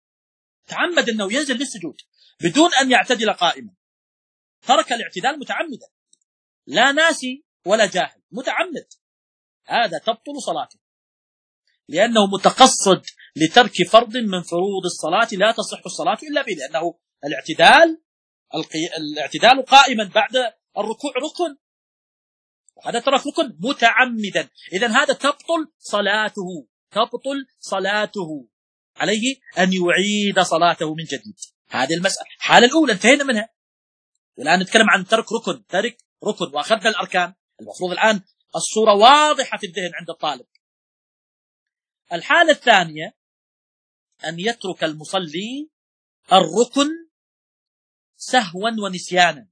تعمد أنه ينزل للسجود بدون أن يعتدل قائما، ترك الاعتدال متعمدا، لا ناسي ولا جاهل، متعمد، هذا تبطل صلاته، لأنه متقصد لترك فرض من فروض الصلاة لا تصح الصلاة إلا به، لأنه الاعتدال الاعتدال قائما بعد الركوع ركن، وهذا ترك ركن متعمدا، إذن هذا تبطل صلاته، تبطل صلاته، عليه أن يعيد صلاته من جديد. هذه المسألة الحالة الأولى انتهينا منها، والآن نتكلم عن ترك ركن، ترك ركن وأخذنا الأركان، المفروض الآن الصورة واضحة في الذهن عند الطالب. الحالة الثانية أن يترك المصلي الركن سهوا ونسيانا،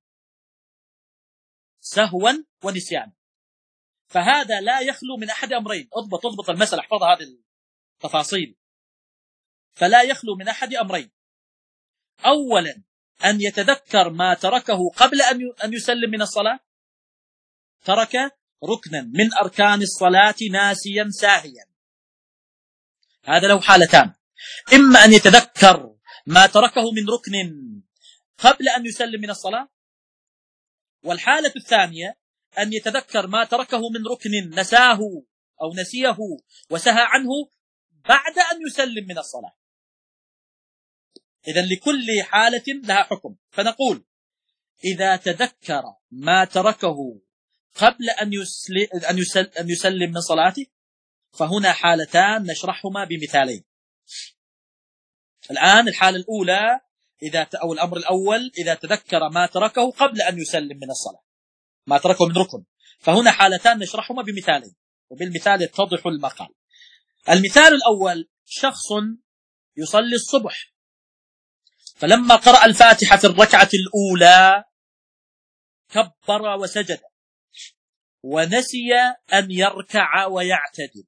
سهوا ونسيانا، فهذا لا يخلو من أحد أمرين، اضبط اضبط المسألة، احفظ هذه التفاصيل، فلا يخلو من أحد أمرين، أولا أن يتذكر ما تركه قبل أن يسلم من الصلاة، ترك ركنا من أركان الصلاة ناسيا ساهيا، هذا له حالتان، إما أن يتذكر ما تركه من ركن قبل أن يسلم من الصلاة، والحالة الثانية أن يتذكر ما تركه من ركن نساه أو نسيه وسهى عنه بعد أن يسلم من الصلاة. إذن لكل حالة لها حكم، فنقول إذا تذكر ما تركه قبل أن يسلم من صلاته فهنا حالتان نشرحهما بمثالين. الآن الحالة الأولى إذا أو الأمر الأول إذا تذكر ما تركه قبل أن يسلم من الصلاة، ما تركه من ركن، فهنا حالتان نشرحهما بمثالين، وبالمثال يتضح المقال. المثال الأول شخص يصلي الصبح، فلما قرأ الفاتحة في الركعة الأولى كبر وسجد ونسي أن يركع ويعتدل،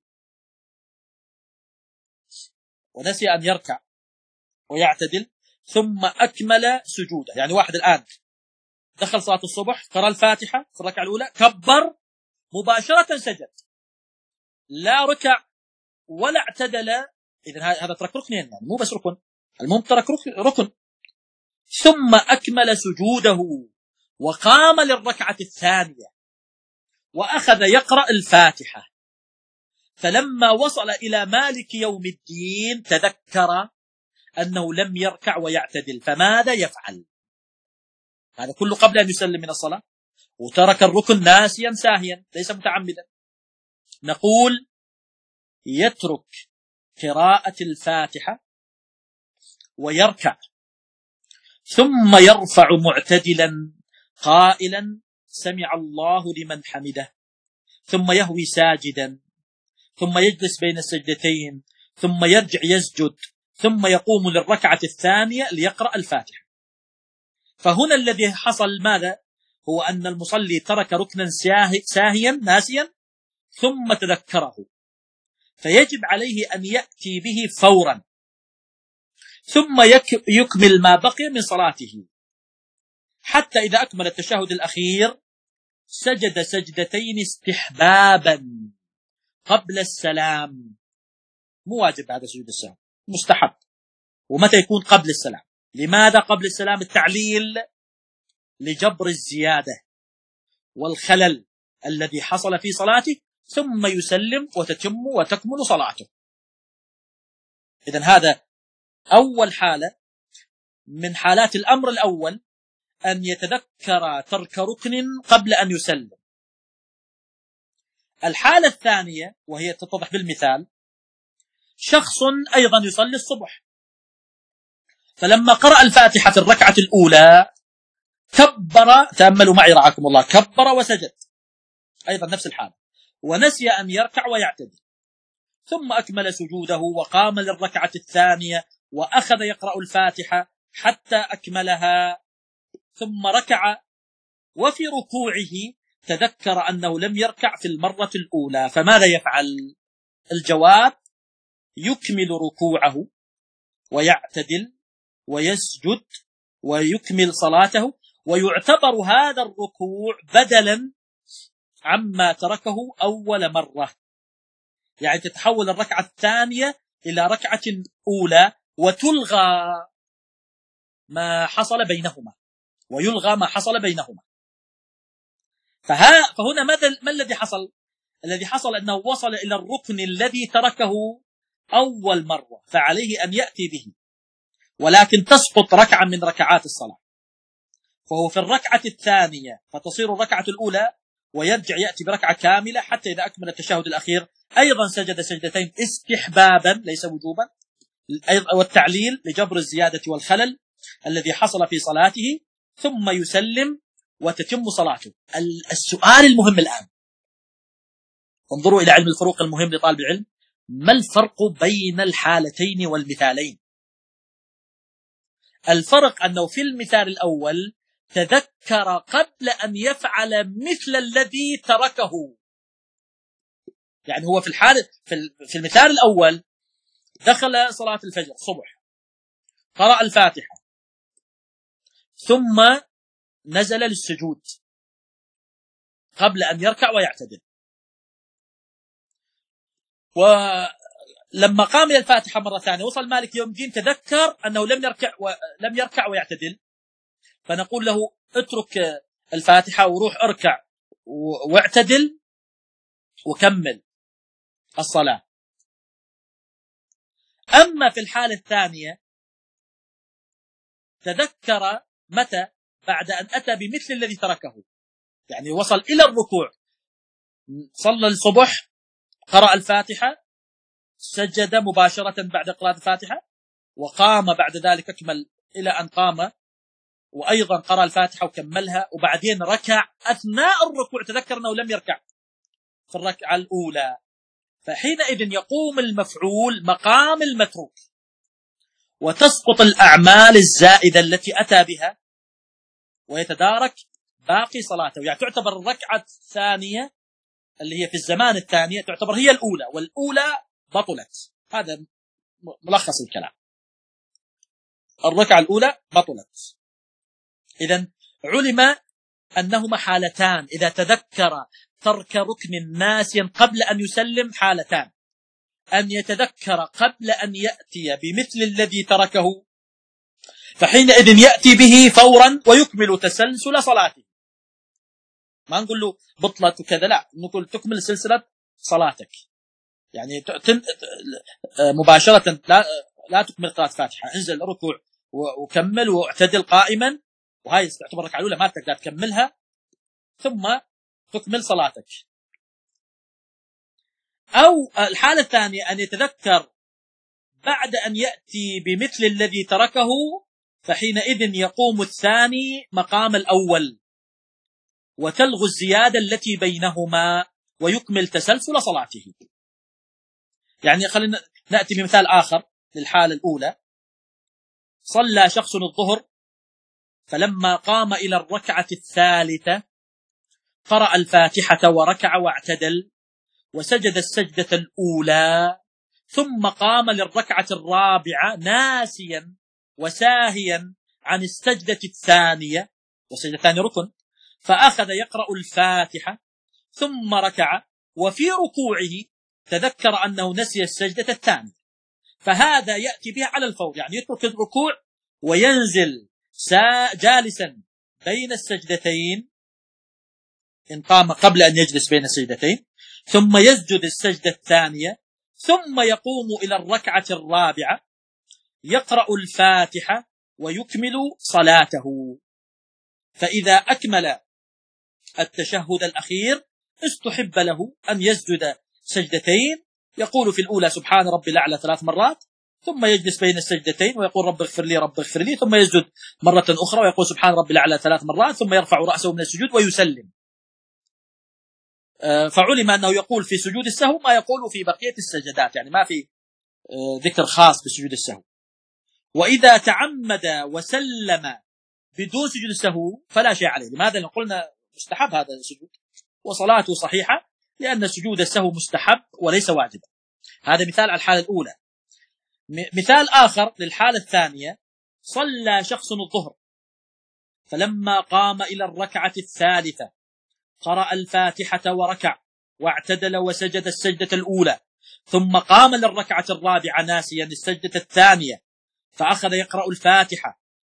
ونسي أن يركع ويعتدل ثم أكمل سجوده. يعني واحد الآن دخل صلاة الصبح، قرأ الفاتحة في الركعة الأولى، كبر، مباشرة سجد، لا ركع ولا اعتدل، إذن هذا ترك ركنين، يعني مو بس ركن، المهم ترك ركن. ثم أكمل سجوده وقام للركعة الثانية وأخذ يقرأ الفاتحة، فلما وصل إلى مالك يوم الدين تذكر أنه لم يركع ويعتدل، فماذا يفعل؟ هذا كله قبل أن يسلم من الصلاة، وترك الركن ناسيا ساهيا ليس متعمدا. نقول يترك قراءة الفاتحة ويركع، ثم يرفع معتدلا قائلا سمع الله لمن حمده، ثم يهوي ساجدا، ثم يجلس بين السجدتين، ثم يرجع يسجد، ثم يقوم للركعة الثانية ليقرأ الفاتحة. فهنا الذي حصل ماذا؟ هو أن المصلي ترك ركنا ساهيا ناسيا ثم تذكره، فيجب عليه أن يأتي به فورا، ثم يكمل ما بقي من صلاته، حتى إذا أكمل التشهد الأخير سجد سجدتين استحبابا قبل السلام، مو واجب هذا سجود السهو، مستحب. ومتى يكون قبل السلام؟ لماذا قبل السلام؟ التعليل لجبر الزيادة والخلل الذي حصل في صلاته، ثم يسلم وتتم وتكمل صلاته. إذن هذا أول حالة من حالات الأمر الأول، أن يتذكر ترك ركن قبل أن يسلم. الحالة الثانية وهي تتضح بالمثال، شخص أيضا يصلي الصبح، فلما قرأ الفاتحة في الركعة الأولى كبر، تأملوا معي رعاكم الله، كبر وسجد، أيضا نفس الحالة، ونسي أن يركع ويعتدل، ثم أكمل سجوده وقام للركعة الثانية وأخذ يقرأ الفاتحة حتى أكملها، ثم ركع، وفي ركوعه تذكر أنه لم يركع في المرة الأولى، فماذا يفعل؟ الجواب يكمل ركوعه ويعتدل ويسجد ويكمل صلاته، ويعتبر هذا الركوع بدلا عما تركه أول مرة، يعني تتحول الركعة الثانية إلى ركعة أولى وتلغى ما حصل بينهما ويلغى ما حصل بينهما. فها فهنا ماذا ما الذي حصل؟ الذي حصل أنه وصل إلى الركن الذي تركه أول مرة، فعليه أن يأتي به، ولكن تسقط ركعة من ركعات الصلاة، فهو في الركعة الثانية فتصير الركعة الأولى، ويرجع يأتي بركعة كاملة حتى إذا أكمل التشهد الأخير أيضا سجد سجدتين استحبابا ليس وجوبا، والتعليل لجبر الزيادة والخلل الذي حصل في صلاته، ثم يسلم وتتم صلاته. السؤال المهم الآن، انظروا إلى علم الفروق المهم لطالب العلم، ما الفرق بين الحالتين والمثالين؟ الفرق أنه في المثال الأول تذكر قبل أن يفعل مثل الذي تركه. يعني هو في الحالة في المثال الأول دخل صلاة الفجر صبح، قرأ الفاتحة، ثم نزل للسجود قبل أن يركع ويعتدل، ولما قام إلى الفاتحة مرة ثانية وصل مالك يوم الدين تذكر أنه لم يركع ولم يركع ويعتدل، فنقول له اترك الفاتحة وروح اركع واعتدل وكمل الصلاة. أما في الحالة الثانية تذكر متى؟ بعد أن أتى بمثل الذي تركه، يعني وصل إلى الركوع، صلى الصبح، قرأ الفاتحة، سجد مباشرة بعد قراءة الفاتحة، وقام بعد ذلك أكمل إلى أن قام وأيضا قرأ الفاتحة وكملها، وبعدين ركع أثناء الركوع تذكر أنه لم يركع في الركعة الأولى، فحينئذ يقوم المفعول مقام المتروك، وتسقط الأعمال الزائدة التي أتى بها ويتدارك باقي صلاته. يعني تعتبر الركعة الثانية اللي هي في الزمان الثانية تعتبر هي الأولى، والأولى بطلت. هذا ملخص الكلام، الركعة الأولى بطلت. إذن علم أنهما حالتان، إذا تذكر ترك ركن ناسيا قبل أن يسلم حالتان: أن يتذكر قبل أن يأتي بمثل الذي تركه، فحينئذ يأتي به فورا ويكمل تسلسل صلاته. ما نقول له بطلت وكذا، لا، نقول تكمل سلسلة صلاتك، يعني مباشرة لا, لا تكمل قراءة فاتحة، انزل ركوع وكمل واعتدل قائما، وهاي تعتبر الركعة الأولى ما تقدر تكملها، ثم تكمل صلاتك. أو الحالة الثانية أن يتذكر بعد أن يأتي بمثل الذي تركه، فحينئذ يقوم الثاني مقام الأول وتلغى الزيادة التي بينهما ويكمل تسلسل صلاته. يعني خلينا نأتي بمثال آخر للحالة الأولى: صلى شخص الظهر، فلما قام إلى الركعة الثالثة قرأ الفاتحة وركع واعتدل وسجد السجدة الأولى، ثم قام للركعة الرابعة ناسيا وساهيا عن السجدة الثانية، والسجدة الثانية ركن، فأخذ يقرأ الفاتحة ثم ركع، وفي ركوعه تذكر أنه نسي السجدة الثانية، فهذا يأتي بها على الفور، يعني يترك الركوع وينزل جالسا بين السجدتين إن قام قبل أن يجلس بين السجدتين، ثم يسجد السجدة الثانية، ثم يقوم إلى الركعة الرابعة يقرأ الفاتحة ويكمل صلاته. فإذا أكمل التشهد الأخير استحب له أن يسجد سجدتين، يقول في الأولى سبحان ربي الأعلى ثلاث مرات، ثم يجلس بين السجدتين ويقول رب اغفر لي رب اغفر لي، ثم يسجد مرة أخرى ويقول سبحان ربي الأعلى ثلاث مرات، ثم يرفع رأسه من السجود ويسلم. فعلم أنه يقول في سجود السهو ما يقول في بقية السجدات، يعني ما في ذكر خاص بسجود السهو. وإذا تعمد وسلم بدون سجود السهو فلا شيء عليه. لماذا؟ قلنا مستحب هذا السجود وصلاته صحيحة، لأن سجود السهو مستحب وليس واجبا. هذا مثال على الحالة الأولى. مثال آخر للحالة الثانية: صلى شخص الظهر، فلما قام إلى الركعة الثالثة قرأ الفاتحة وركع واعتدل وسجد السجدة الأولى، ثم قام للركعة الرابعة ناسيا السجدة الثانية، فأخذ يقرأ الفاتحة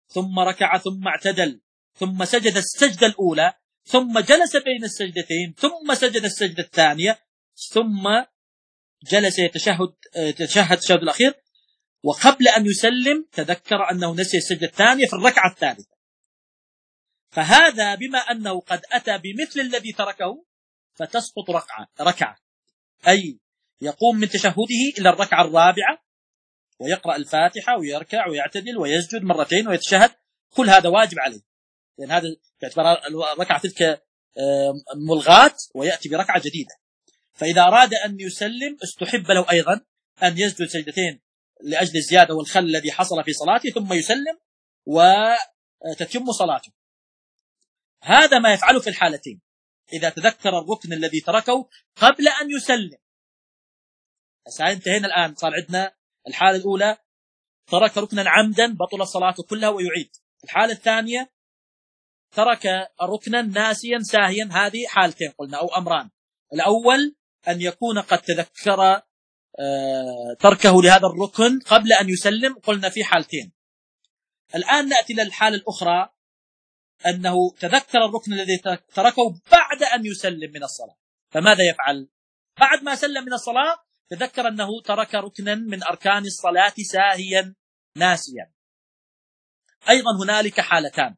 ثم ركع ثم اعتدل ثم سجد السجدة الأولى ثم جلس بين السجدتين ثم سجد السجدة الثانية ثم جلس يتشهد يتشهد التشهد الأخير، وقبل أن يسلم تذكر أنه نسي السجدة الثانية في الركعة الثالثة. فهذا بما أنه قد أتى بمثل الذي تركه فتسقط ركعة ركعة أي يقوم من تشهده إلى الركعة الرابعة ويقرأ الفاتحة ويركع ويعتدل ويسجد مرتين ويتشهد، كل هذا واجب عليه، لأن هذا باعتبار الركعة تلك ملغاة ويأتي بركعة جديدة. فإذا أراد أن يسلم استحب له أيضا أن يسجد سجدتين لأجل الزيادة والخل الذي حصل في صلاته ثم يسلم وتتم صلاته. هذا ما يفعله في الحالتين، إذا تذكر الركن الذي تركه قبل أن يسلم. انتهينا الآن، صار عندنا الحالة الأولى ترك ركنا عمدا بطل صلاته كلها ويعيد. الحالة الثانية ترك ركنا ناسيا ساهيا، هذه حالتين قلنا أو أمران. الأول أن يكون قد تذكر تركه لهذا الركن قبل أن يسلم، قلنا في حالتين. الآن نأتي للحالة الأخرى أنه تذكر الركن الذي تركه بعد أن يسلم من الصلاة، فماذا يفعل؟ بعد ما سلم من الصلاة تذكر أنه ترك ركنا من أركان الصلاة ساهيا ناسيا. أيضا هنالك حالتان.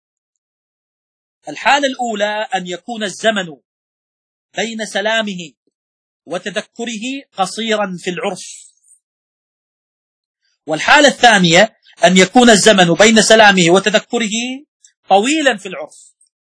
الحالة الأولى أن يكون الزمن بين سلامه وتذكره قصيرا في العرف، والحالة الثانية أن يكون الزمن بين سلامه وتذكره طويلا في العرف.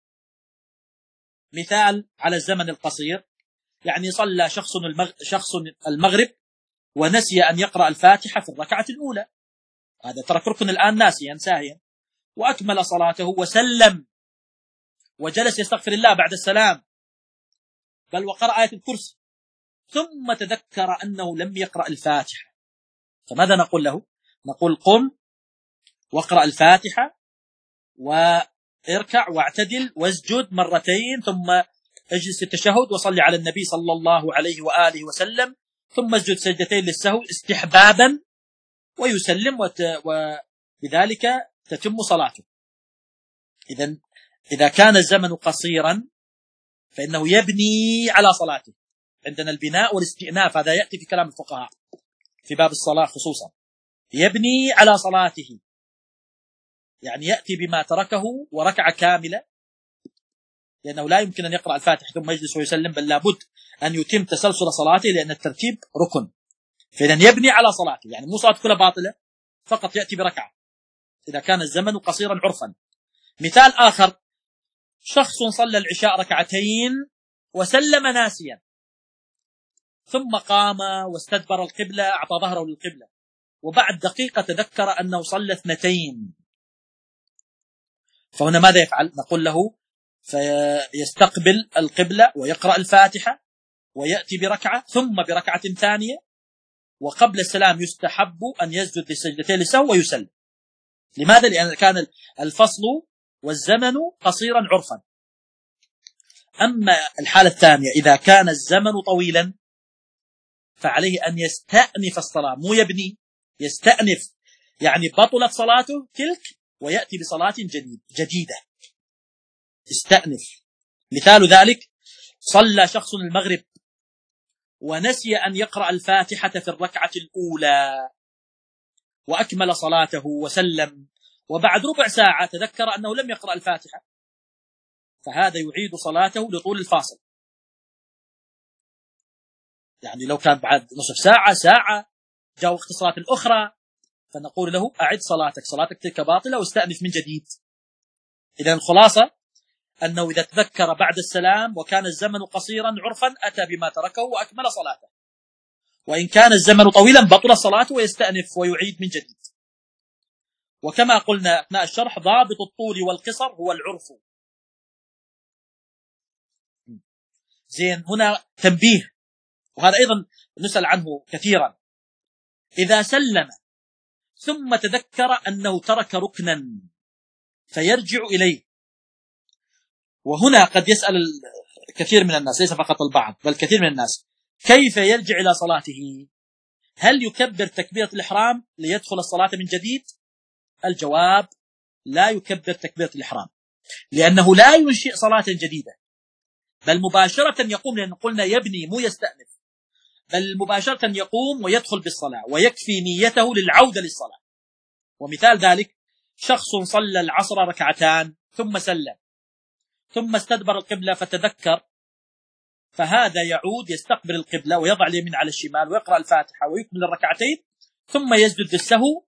مثال على الزمن القصير، يعني صلى شخص المغ... شخص المغرب ونسي أن يقرأ الفاتحة في الركعة الأولى، هذا ترك ركن الآن ناسيا ساهيا، وأكمل صلاته وسلم وجلس يستغفر الله بعد السلام بل وقرأ آية الكرسي، ثم تذكر أنه لم يقرأ الفاتحة، فماذا نقول له؟ نقول قم واقرأ الفاتحة واركع واعتدل واسجد مرتين ثم اجلس التشهد وصلي على النبي صلى الله عليه وآله وسلم ثم اسجد سجدتين للسهو استحبابا ويسلم وت... وبذلك تتم صلاته. إذن إذا كان الزمن قصيرا فإنه يبني على صلاته. عندنا البناء والاستئناف، هذا يأتي في كلام الفقهاء في باب الصلاة خصوصا، يبني على صلاته، يعني يأتي بما تركه وركعة كاملة، لأنه لا يمكن أن يقرأ الفاتحة ثم يجلس ويسلم، بل لابد أن يتم تسلسل صلاته لأن الترتيب ركن. فإذن يبني على صلاته، يعني مو صلاته كلها باطلة، فقط يأتي بركعة إذا كان الزمن قصيرا عرفا. مثال آخر، شخص صلى العشاء ركعتين وسلم ناسيا، ثم قام واستدبر القبلة، أعطى ظهره للقبلة، وبعد دقيقة تذكر أنه صلى اثنتين، فهنا ماذا يفعل؟ نقول له فيستقبل القبلة ويقرأ الفاتحة ويأتي بركعة ثم بركعة ثانية، وقبل السلام يستحب أن يسجد للسجدتين للسهو ويسلم. لماذا؟ لأن كان الفصل والزمن قصيرا عرفا. أما الحالة الثانية إذا كان الزمن طويلا فعليه أن يستأنف الصلاة، مو يبني، يستأنف، يعني بطلت صلاته تلك ويأتي بصلاة جديد جديدة استأنف. مثال ذلك، صلى شخص المغرب ونسي أن يقرأ الفاتحة في الركعة الأولى وأكمل صلاته وسلم، وبعد ربع ساعة تذكر أنه لم يقرأ الفاتحة، فهذا يعيد صلاته لطول الفاصل. يعني لو كان بعد نصف ساعة ساعة جاء وقت الصلاة الأخرى فنقول له أعد صلاتك، صلاتك تلك باطلة واستأنف من جديد. إذن الخلاصة أنه إذا تذكر بعد السلام وكان الزمن قصيرا عرفا أتى بما تركه وأكمل صلاته، وإن كان الزمن طويلا بطل صلاته ويستأنف ويعيد من جديد. وكما قلنا أثناء الشرح ضابط الطول والقصر هو العرف. زين، هنا تنبيه، وهذا أيضا نسأل عنه كثيرا. إذا سلم ثم تذكر أنه ترك ركنا فيرجع إليه، وهنا قد يسأل كثير من الناس، ليس فقط البعض بل كثير من الناس، كيف يرجع إلى صلاته؟ هل يكبر تكبيرة الإحرام ليدخل الصلاة من جديد؟ الجواب لا يكبر تكبيرة الإحرام، لأنه لا ينشئ صلاة جديدة، بل مباشرة يقوم، لأن قلنا يبني مو يستأنف، بل مباشرة يقوم ويدخل بالصلاة، ويكفي نيته للعودة للصلاة. ومثال ذلك شخص صلى العصر ركعتان ثم سلم، ثم استدبر القبلة فتذكر، فهذا يعود يستقبل القبلة ويضع اليمين على الشمال ويقرأ الفاتحة ويكمل الركعتين، ثم يسجد للسهو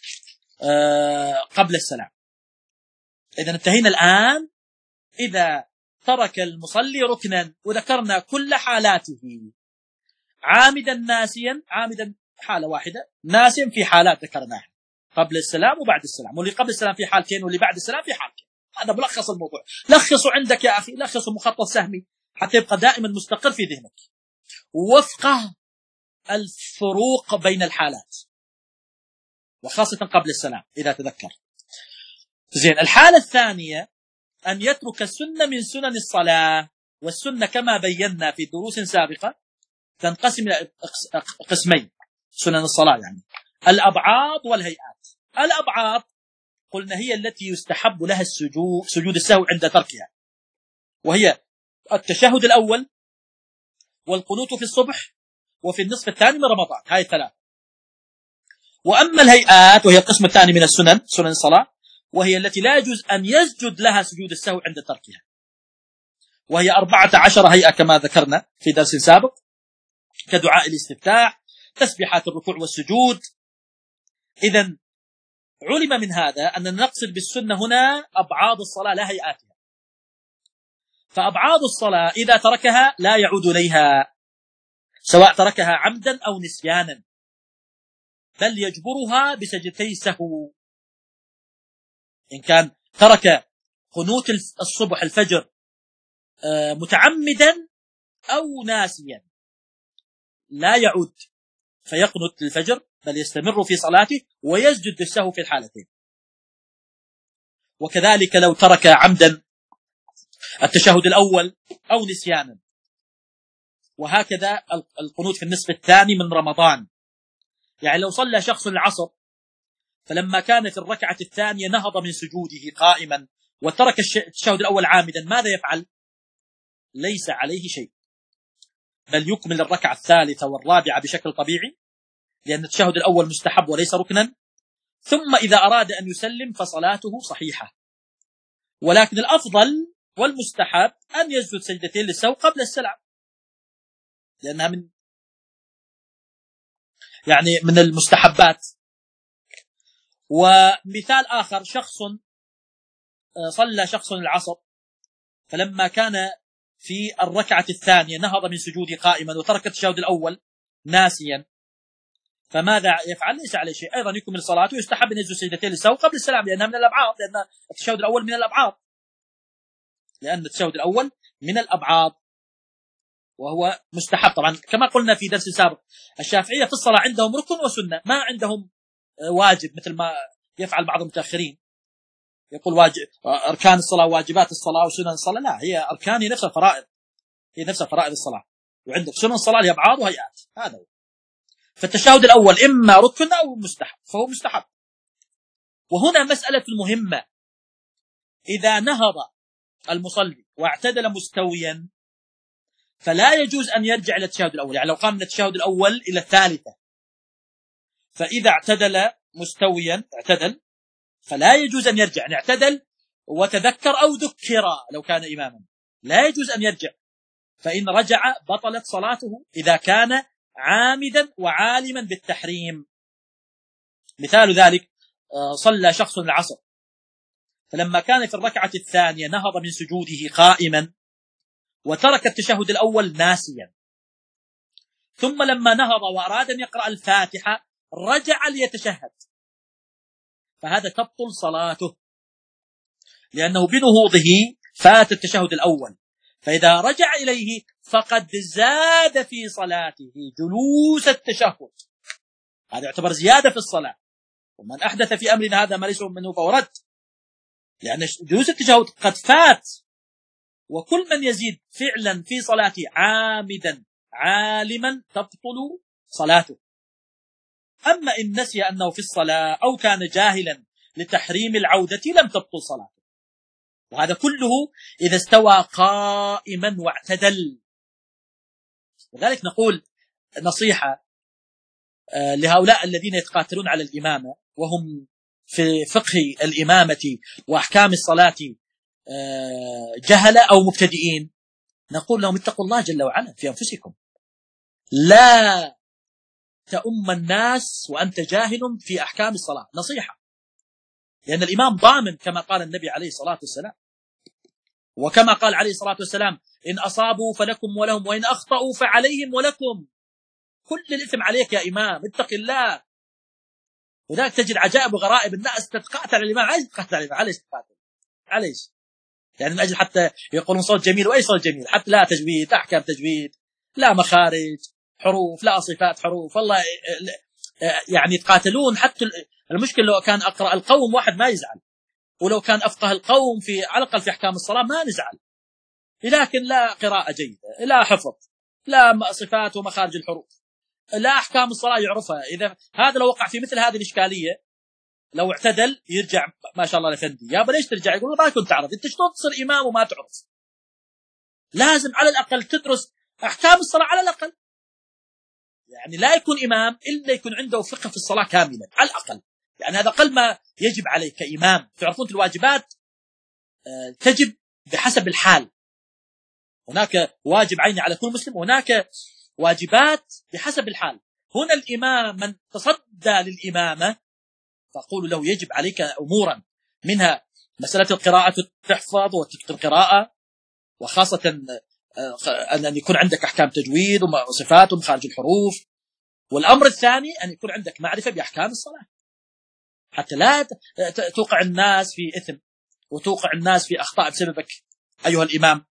قبل السلام. إذا انتهينا الآن إذا ترك المصلي ركنا، وذكرنا كل حالاته، عامدا ناسيا، عامدا حالة واحدة، ناسيا في حالات ذكرناها قبل السلام وبعد السلام، واللي قبل السلام في حالتين واللي بعد السلام في حالتين. هذا ملخص الموضوع. لخصوا عندك يا أخي، لخصوا مخطط سهمي حتى يبقى دائما مستقر في ذهنك، وفقه الفروق بين الحالات، وخاصة قبل السلام إذا تذكر. زين. الحالة الثانية أن يترك السنة من سنن الصلاة، والسنة كما بينا في دروس سابقة تنقسم إلى قسمين، سنن الصلاة يعني الأبعاض والهيئات. الأبعاض قلنا هي التي يستحب لها السجود، سجود السهو عند تركها، وهي التشهد الأول، والقنوت في الصبح، وفي النصف الثاني من رمضان، هاي الثلاث. وأما الهيئات وهي القسم الثاني من السنن، سنن الصلاة، وهي التي لا يجوز أن يسجد لها سجود السهو عند تركها، وهي أربعة عشر هيئة كما ذكرنا في درس سابق، كدعاء الاستفتاح، تسبيحات الركوع والسجود. إذن علم من هذا أننا نقصد بالسنة هنا أبعاض الصلاة لا هيئاتها. فأبعاض الصلاة إذا تركها لا يعود إليها، سواء تركها عمدا أو نسيانا، بل يجبرها بسجدتي سهو. إن كان ترك قنوت الصبح الفجر متعمدا أو ناسيا لا يعود فيقنت الفجر، بل يستمر في صلاته ويسجد للسهو في الحالتين. وكذلك لو ترك عمدا التشهد الأول أو نسيانا، وهكذا القنوت في النصف الثاني من رمضان. يعني لو صلى شخص العصر فلما كان في الركعة الثانية نهض من سجوده قائما وترك التشهد الأول عامدا، ماذا يفعل؟ ليس عليه شيء، بل يكمل الركعة الثالثة والرابعة بشكل طبيعي، لأن التشهد الأول مستحب وليس ركنا. ثم إذا أراد أن يسلم فصلاته صحيحة، ولكن الأفضل والمستحب أن يسجد سجدتين للسهو قبل السلام، لأنها من يعني من المستحبات. ومثال آخر، شخص صلى شخص العصر فلما كان في الركعة الثانية نهض من سجوده قائما وترك التشهد الأول ناسيا، فماذا يفعل؟ ليس عليه شيء، أيضا يكمل صلاته، يستحب أن يسجد سجدتين للسهو قبل السلام، لأنها من الأبعاض، لأن التشهد الأول من الأبعاض، لأن التشهد الأول من الأبعاض وهو مستحب. طبعا كما قلنا في درس سابق، الشافعية في الصلاة عندهم ركن وسنة، ما عندهم واجب مثل ما يفعل بعض المتأخرين، يقول واجب أركان الصلاة واجبات الصلاة وسنن الصلاة. لا، هي أركان، هي نفس الفرائض، هي نفس فرائض الصلاة، وعندك سنن الصلاة هي أبعاض وهيئات. هذا هو. فالتشهد الأول إما ركن أو مستحب، فهو مستحب. وهنا مسألة مهمة، إذا نهض المصلي واعتدل مستويا فلا يجوز أن يرجع إلى التشهد الأول. يعني لو قام من التشهد الأول إلى الثالثة، فإذا اعتدل مستويا اعتدل فلا يجوز أن يرجع. يعني اعتدل وتذكر أو ذكر لو كان إماما، لا يجوز أن يرجع، فإن رجع بطلت صلاته إذا كان عامدا وعالما بالتحريم. مثال ذلك، صلى شخص العصر فلما كان في الركعة الثانية نهض من سجوده قائما وترك التشهد الأول ناسيا، ثم لما نهض وأراد أن يقرأ الفاتحة رجع ليتشهد، فهذا تبطل صلاته، لأنه بنهوضه فات التشهد الأول، فإذا رجع إليه فقد زاد في صلاته جلوس التشهد، هذا يعتبر زيادة في الصلاة. ومن أحدث في أمرنا هذا ما ليس منه فهو رد، لأن جلوس التشهد قد فات. وكل من يزيد فعلا في صلاته عامدا عالما تبطل صلاته. أما إن نسي أنه في الصلاة أو كان جاهلا لتحريم العودة لم تبطل صلاته. وهذا كله إذا استوى قائما واعتدل. لذلك نقول نصيحة لهؤلاء الذين يتقاتلون على الإمامة وهم في فقه الإمامة وأحكام الصلاة جهلة أو مبتدئين، نقول لهم اتقوا الله جل وعلا في أنفسكم، لا تؤم الناس وأنت جاهل في أحكام الصلاة. نصيحة، لأن الإمام ضامن كما قال النبي عليه الصلاة والسلام، وكما قال عليه الصلاة والسلام إن أصابوا فلكم ولهم وإن أخطأوا فعليهم ولكم، كل الإثم عليك يا إمام، اتق الله. وذلك تجد عجائب وغرائب، الناس تتقاتل على الإمام. عايز تقاتل على الإمام، عليش تقاتل؟ عليش؟ يعني من أجل حتى يقولون صوت جميل، وأي صوت جميل؟ حتى لا تجويد، لا أحكام تجويد، لا مخارج حروف، لا صفات حروف، والله يعني يتقاتلون. حتى المشكلة لو كان أقرأ القوم واحد ما يزعل، ولو كان أفقه القوم في على الأقل في أحكام الصلاة ما نزعل، لكن لا قراءة جيدة، لا حفظ، لا صفات ومخارج الحروف، لا أحكام الصلاة يعرفها. إذا هذا لو وقع في مثل هذه الإشكالية، لو اعتدل يرجع ما شاء الله لفندي، يا ليش ترجع؟ يقول ما كنت أعرف. أنت شلون تصير إمام وما تعرف؟ لازم على الأقل تدرس أحكام الصلاة على الأقل. يعني لا يكون إمام إلا يكون عنده فقه في الصلاة كاملا على الأقل. يعني هذا أقل ما يجب عليك كإمام. تعرفون الواجبات تجب بحسب الحال، هناك واجب عيني على كل مسلم، وهناك واجبات بحسب الحال. هنا الإمام من تصدى للإمامة فأقول له يجب عليك أمورا، منها مسألة القراءة، تحفظ وتكتب قراءة، وخاصة أن يكون عندك أحكام تجويد وصفات ومخارج الحروف. والأمر الثاني أن يكون عندك معرفة بأحكام الصلاة، حتى لا توقع الناس في إثم وتوقع الناس في أخطاء بسببك أيها الإمام.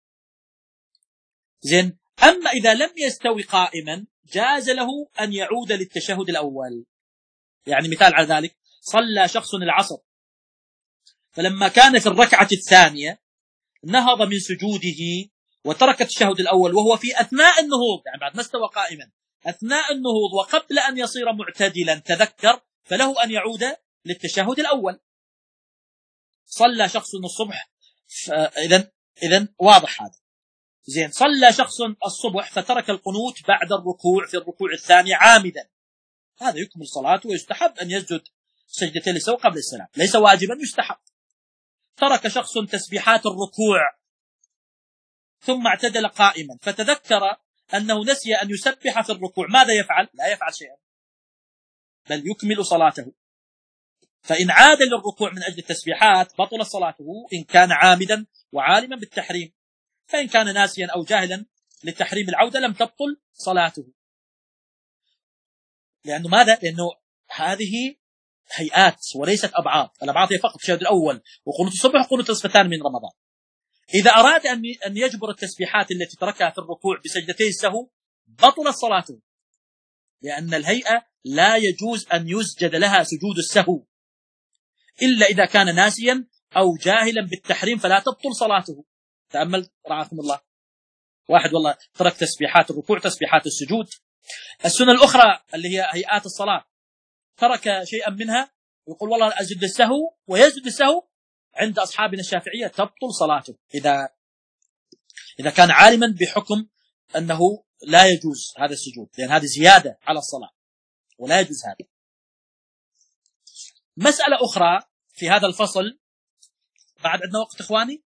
زين. أما إذا لم يستوي قائما جاز له أن يعود للتشهد الأول. يعني مثال على ذلك، صلى شخص العصر، فلما كان في الركعة الثانية نهض من سجوده وترك التشهد الأول وهو في أثناء النهوض، يعني بعد ما استوى قائما، أثناء النهوض وقبل أن يصير معتدلا تذكر، فله أن يعود للتشهد الأول. صلى شخص الصبح، إذن إذن واضح هذا. زين. صلى شخص الصبح فترك القنوت بعد الركوع في الركوع الثاني عامدا، هذا يكمل صلاته، ويستحب أن يسجد سجدتين للسهو قبل السلام، ليس واجبا، يستحب. ترك شخص تسبيحات الركوع ثم اعتدل قائما فتذكر أنه نسي أن يسبح في الركوع، ماذا يفعل؟ لا يفعل شيئا، بل يكمل صلاته. فإن عاد للركوع من أجل التسبيحات بطل صلاته إن كان عامدا وعالما بالتحريم، فإن كان ناسيا أو جاهلا للتحريم العودة لم تبطل صلاته. لأنه ماذا؟ لأنه هذه هيئات وليست أبعاد. الأبعاد هي فقط التشهد الأول وقنوت الصبح وقنوت النصف الثاني من رمضان. إذا أراد أن يجبر التسبيحات التي تركها في الركوع بسجدتي السهو بطلت صلاته، لأن الهيئة لا يجوز أن يسجد لها سجود السهو إلا إذا كان ناسيا أو جاهلا بالتحريم، فلا تبطل صلاته. تأمل رعاكم الله، واحد والله ترك تسبيحات الركوع، تسبيحات السجود، السنة الأخرى اللي هي هيئات الصلاة ترك شيئا منها، يقول والله أسجد السهو، ويسجد السهو عند أصحابنا الشافعية تبطل صلاته إذا إذا كان عالما بحكم أنه لا يجوز هذا السجود، لأن هذه زيادة على الصلاة ولا يجوز هذا. مسألة أخرى في هذا الفصل، بعد عندنا وقت إخواني؟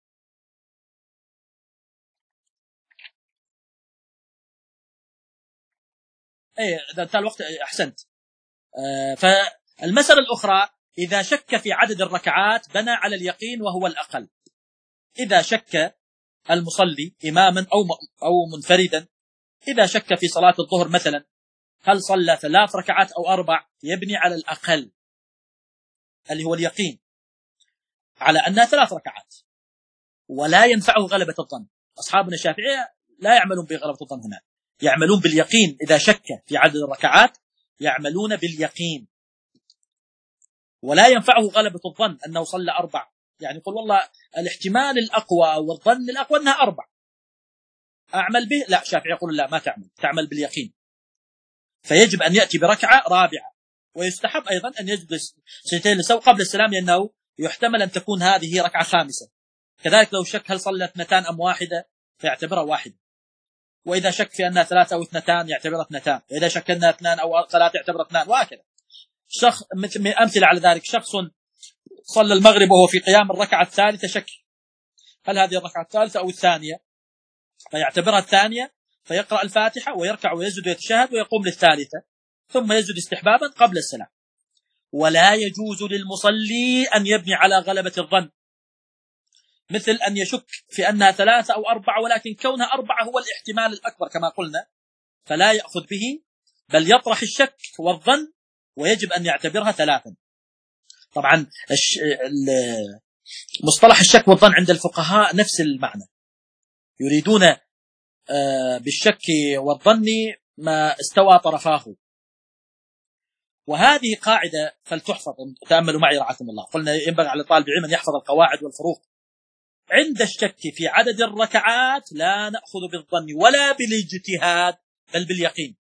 أي إذا انتهى الوقت أحسنت. آه فالمسألة الأخرى، إذا شك في عدد الركعات بنى على اليقين وهو الأقل. إذا شك المصلي إماما أو أو منفردا، إذا شك في صلاة الظهر مثلا هل صلى ثلاث ركعات أو أربع، يبني على الأقل اللي هو اليقين على أنها ثلاث ركعات، ولا ينفعه غلبة الظن. أصحابنا الشافعية لا يعملون بغلبة الظن هنا، يعملون باليقين. إذا شك في عدد الركعات يعملون باليقين، ولا ينفعه غلبة الظن أنه صلى أربع. يعني يقول والله الاحتمال الأقوى والظن الأقوى أنها أربع، أعمل به. لا، الشافعي يقول لا، ما تعمل، تعمل باليقين. فيجب أن يأتي بركعة رابعة ويستحب أيضا أن يجلس سجدتين للسهو قبل السلام، لأنه يحتمل أن تكون هذه ركعة خامسة. كذلك لو شك هل صلى اثنتان أم واحدة فيعتبرها واحدة، وإذا شك في أنها ثلاثة أو اثنتان يعتبرها اثنتان، وإذا شك أنها اثنان أو ثلاثة يعتبرها اثنان، وهكذا. شخص مثل أمثلة على ذلك، شخص صلى المغرب وهو في قيام الركعة الثالثة، شك هل هذه الركعة الثالثة أو الثانية، فيعتبرها الثانية، فيقرأ الفاتحة ويركع ويسجد ويتشهد ويقوم للثالثة، ثم يسجد استحبابا قبل السلام. ولا يجوز للمصلي أن يبني على غلبة الظن، مثل أن يشك في أنها ثلاثة أو أربعة، ولكن كونها أربعة هو الاحتمال الأكبر كما قلنا، فلا يأخذ به، بل يطرح الشك والظن ويجب أن يعتبرها ثلاثا. طبعا مصطلح الشك والظن عند الفقهاء نفس المعنى، يريدون بالشك والظن ما استوى طرفاه. وهذه قاعدة فلتحفظ، تأملوا معي رعاكم الله. قلنا ينبغي على طالب العلم أن يحفظ القواعد والفروق. عند الشك في عدد الركعات لا نأخذ بالظن ولا بالاجتهاد، بل باليقين.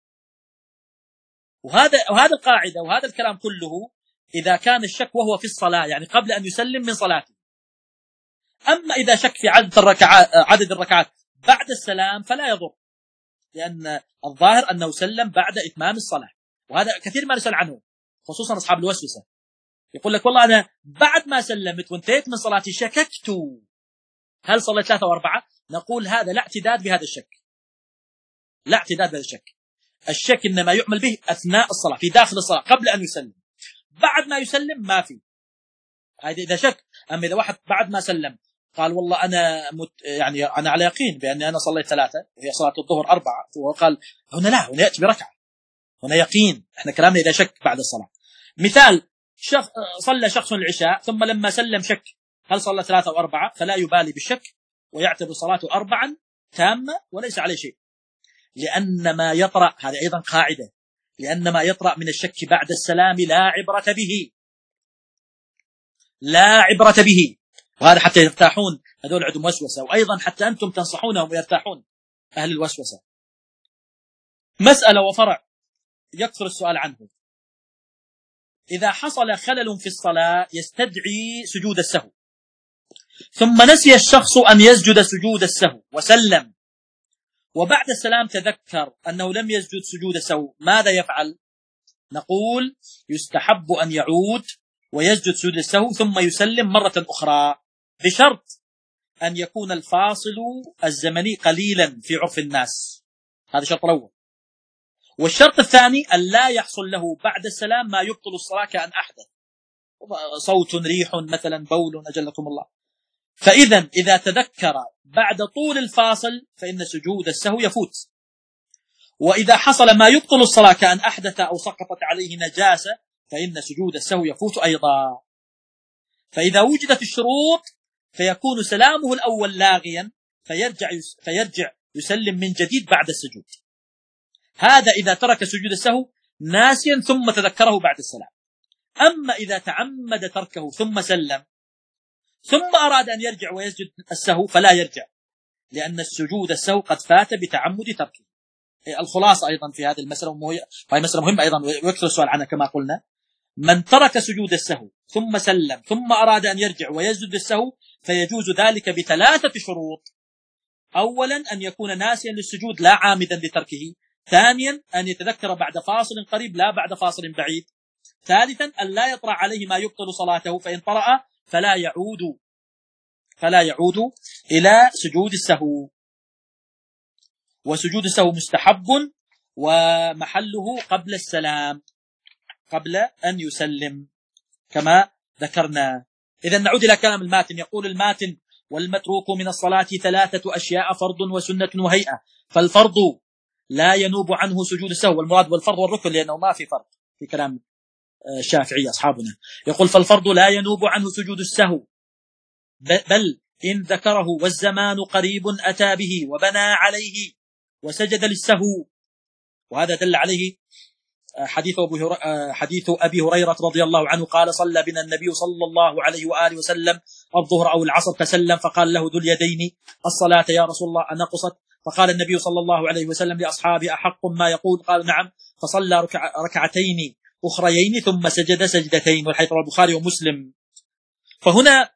وهذا وهذا القاعدة وهذا الكلام كله إذا كان الشك وهو في الصلاة، يعني قبل أن يسلم من صلاته. أما إذا شك في عدد الركعات عدد الركعات بعد السلام فلا يضر، لأن الظاهر أنه سلم بعد إتمام الصلاة. وهذا كثير ما نسأل عنه، خصوصا أصحاب الوسوسة، يقول لك والله أنا بعد ما سلمت وانتهيت من صلاتي شككت هل صليت ثلاثة وأربعة. نقول هذا لا اعتداد بهذا الشك، لا اعتداد بهذا الشك. الشك إنما يعمل به أثناء الصلاة، في داخل الصلاة قبل أن يسلم. بعد ما يسلم ما في، هذا إذا شك. أما إذا واحد بعد ما سلم قال والله أنا مت يعني أنا على يقين بأني أنا صليت ثلاثة وهي صلاة الظهر أربعة، وقال هنا لا، هنا يأتي بركعة، هنا يقين. إحنا كلامنا إذا شك بعد الصلاة. مثال، شخص صلى شخص العشاء ثم لما سلم شك هل صلى ثلاثة أو أربعة، فلا يبالي بالشك ويعتبر صلاته أربعا تامة وليس عليه شيء، لأن ما يطرأ، هذا أيضا قاعدة، لأن ما يطرأ من الشك بعد السلام لا عبرة به، لا عبرة به. وهذا حتى يرتاحون هذول عندهم وسوسة، وأيضا حتى أنتم تنصحونهم ويرتاحون أهل الوسوسة. مسألة وفرع يكثر السؤال عنه، إذا حصل خلل في الصلاة يستدعي سجود السهو، ثم نسي الشخص أن يسجد سجود السهو وسلم، وبعد السلام تذكر أنه لم يسجد سجود السهو، ماذا يفعل؟ نقول يستحب أن يعود ويسجد سجود السهو ثم يسلم مرة أخرى، بشرط أن يكون الفاصل الزمني قليلا في عرف الناس. هذا شرط الأول. والشرط الثاني أن لا يحصل له بعد السلام ما يبطل الصلاة، كأن أحدث صوت، ريح مثلا، بول، أجلكم الله. فإذا إذا تذكر بعد طول الفاصل فإن سجود السهو يفوت. وإذا حصل ما يبطل الصلاة كأن أحدث أو سقطت عليه نجاسة فإن سجود السهو يفوت أيضا. فإذا وجدت الشروط فيكون سلامه الأول لاغيا، فيرجع فيرجع يسلم من جديد بعد السجود. هذا إذا ترك سجود السهو ناسيا ثم تذكره بعد السلام. أما إذا تعمد تركه ثم سلم ثم أراد أن يرجع ويسجد السهو فلا يرجع، لأن السجود السهو قد فات بتعمد تركه. الخلاصة أيضا في هذه المسألة، وهي مسألة مهمة أيضا ويكثر السؤال عنها كما قلنا، من ترك سجود السهو ثم سلم ثم أراد أن يرجع ويسجد السهو فيجوز ذلك بثلاثة شروط. أولا أن يكون ناسيا للسجود لا عامدا لتركه. ثانيا أن يتذكر بعد فاصل قريب لا بعد فاصل بعيد. ثالثا أن لا يطرأ عليه ما يبطل صلاته، فإن طرأ فلا يعود فلا يعود إلى سجود السهو. وسجود السهو مستحب ومحله قبل السلام، قبل أن يسلم كما ذكرنا. إذا نعود إلى كلام الماتن. يقول الماتن: والمتروك من الصلاة ثلاثة أشياء: فرض وسنة وهيئة. فالفرض لا ينوب عنه سجود السهو، والمراد والفرض والركن، لأنه ما في فرق في كلام الشافعي أصحابنا. يقول: فالفرض لا ينوب عنه سجود السهو، بل إن ذكره والزمان قريب أتى به وبنى عليه وسجد للسهو. وهذا دل عليه حديث أبي حديث أبي هريرة رضي الله عنه قال: صلى بنا النبي صلى الله عليه وآله وسلم الظهر أو العصر فسلم، فقال له ذو اليدين: الصلاة يا رسول الله أنقصت؟ فقال النبي صلى الله عليه وسلم لأصحابه: أحق ما يقول؟ قال: نعم. فصلى ركع ركعتين أخريين ثم سجد سجدتين، والحديث رواه البخاري ومسلم. فهنا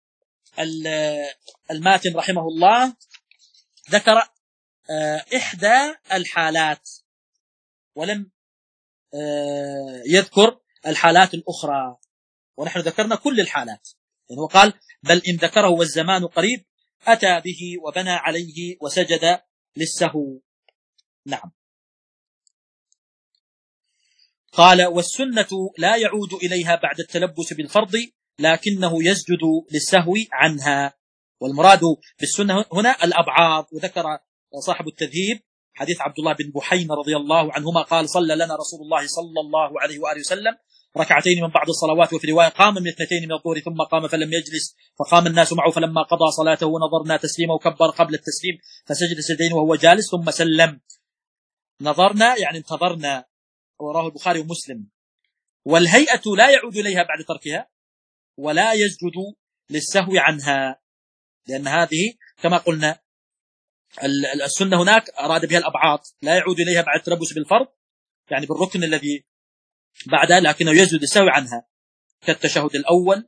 الماتن رحمه الله ذكر إحدى الحالات ولم يذكر الحالات الأخرى، ونحن ذكرنا كل الحالات. يعني هو قال بل إن ذكره والزمان قريب أتى به وبنى عليه وسجد للسهو. نعم. قال والسنة لا يعود إليها بعد التلبس بالفرض لكنه يسجد للسهو عنها. والمراد بالسنة هنا الأبعاض. وذكر صاحب التذهيب حديث عبد الله بن بحين رضي الله عنهما قال صلى لنا رسول الله صلى الله عليه وآله وسلم ركعتين من بعض الصلوات، وفي رواية قام من اثنتين من الظهر ثم قام فلم يجلس فقام الناس معه، فلما قضى صلاته نظرنا تسليمه وكبر قبل التسليم فسجد سجدين وهو جالس ثم سلم. نظرنا يعني انتظرنا، وراه البخاري ومسلم. والهيئة لا يعود إليها بعد تركها ولا يسجد للسهو عنها، لأن هذه كما قلنا السنة هناك أراد بها الأبعاد، لا يعود إليها بعد التلبس بالفرض يعني بالركن الذي بعدها، لكنه يسجد للسهو عنها كالتشهد الأول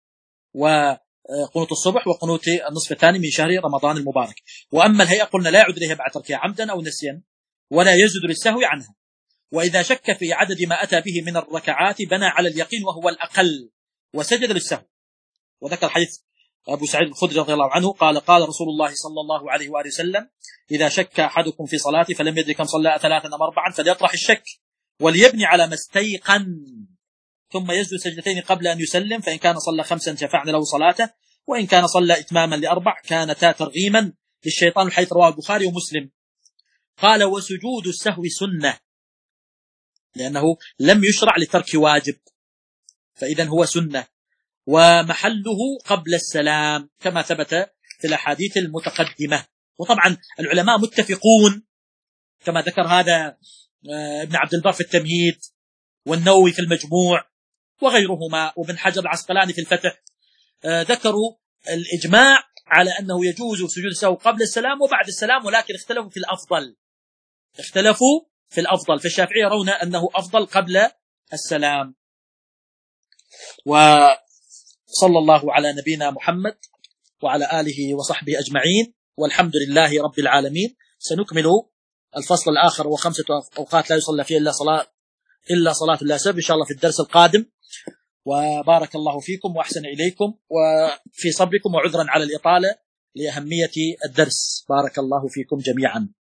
وقنوت الصبح وقنوت النصف الثاني من شهر رمضان المبارك. وأما الهيئة قلنا لا يعود إليها بعد تركها عمدا أو نسيا ولا يسجد للسهو عنها. وإذا شك في عدد ما أتى به من الركعات بنى على اليقين وهو الأقل وسجد للسهو. وذكر حديث أبو سعيد الخدري رضي الله عنه قال قال رسول الله صلى الله عليه وآله وسلم إذا شك أحدكم في صلاته فلم يدري كم صلى ثلاثا أم أربعا فليطرح الشك وليبني على ما استيقن ثم يسجد سجدتين قبل أن يسلم، فإن كان صلى خمسا شفعنا له صلاته، وإن كان صلى إتماما لأربع كانتا ترغيما للشيطان، الحديث رواه البخاري ومسلم. قال وسجود السهو سنة لأنه لم يشرع لترك واجب، فإذا هو سنة ومحله قبل السلام كما ثبت في الأحاديث المتقدمة. وطبعا العلماء متفقون كما ذكر هذا ابن عبد البر في التمهيد والنووي في المجموع وغيرهما وابن حجر العسقلاني في الفتح، ذكروا الإجماع على أنه يجوز سجود السهو قبل السلام وبعد السلام، ولكن اختلفوا في الأفضل اختلفوا في الأفضل فالشافعية يرون أنه أفضل قبل السلام. وصلى الله على نبينا محمد وعلى آله وصحبه أجمعين، والحمد لله رب العالمين. سنكمل الفصل الآخر وخمسة أوقات لا يصلى فيها إلا صلاة إلا صلاة لا سبب إن شاء الله في الدرس القادم. وبارك الله فيكم وأحسن إليكم وفي صبركم، وعذرا على الإطالة لأهمية الدرس. بارك الله فيكم جميعا.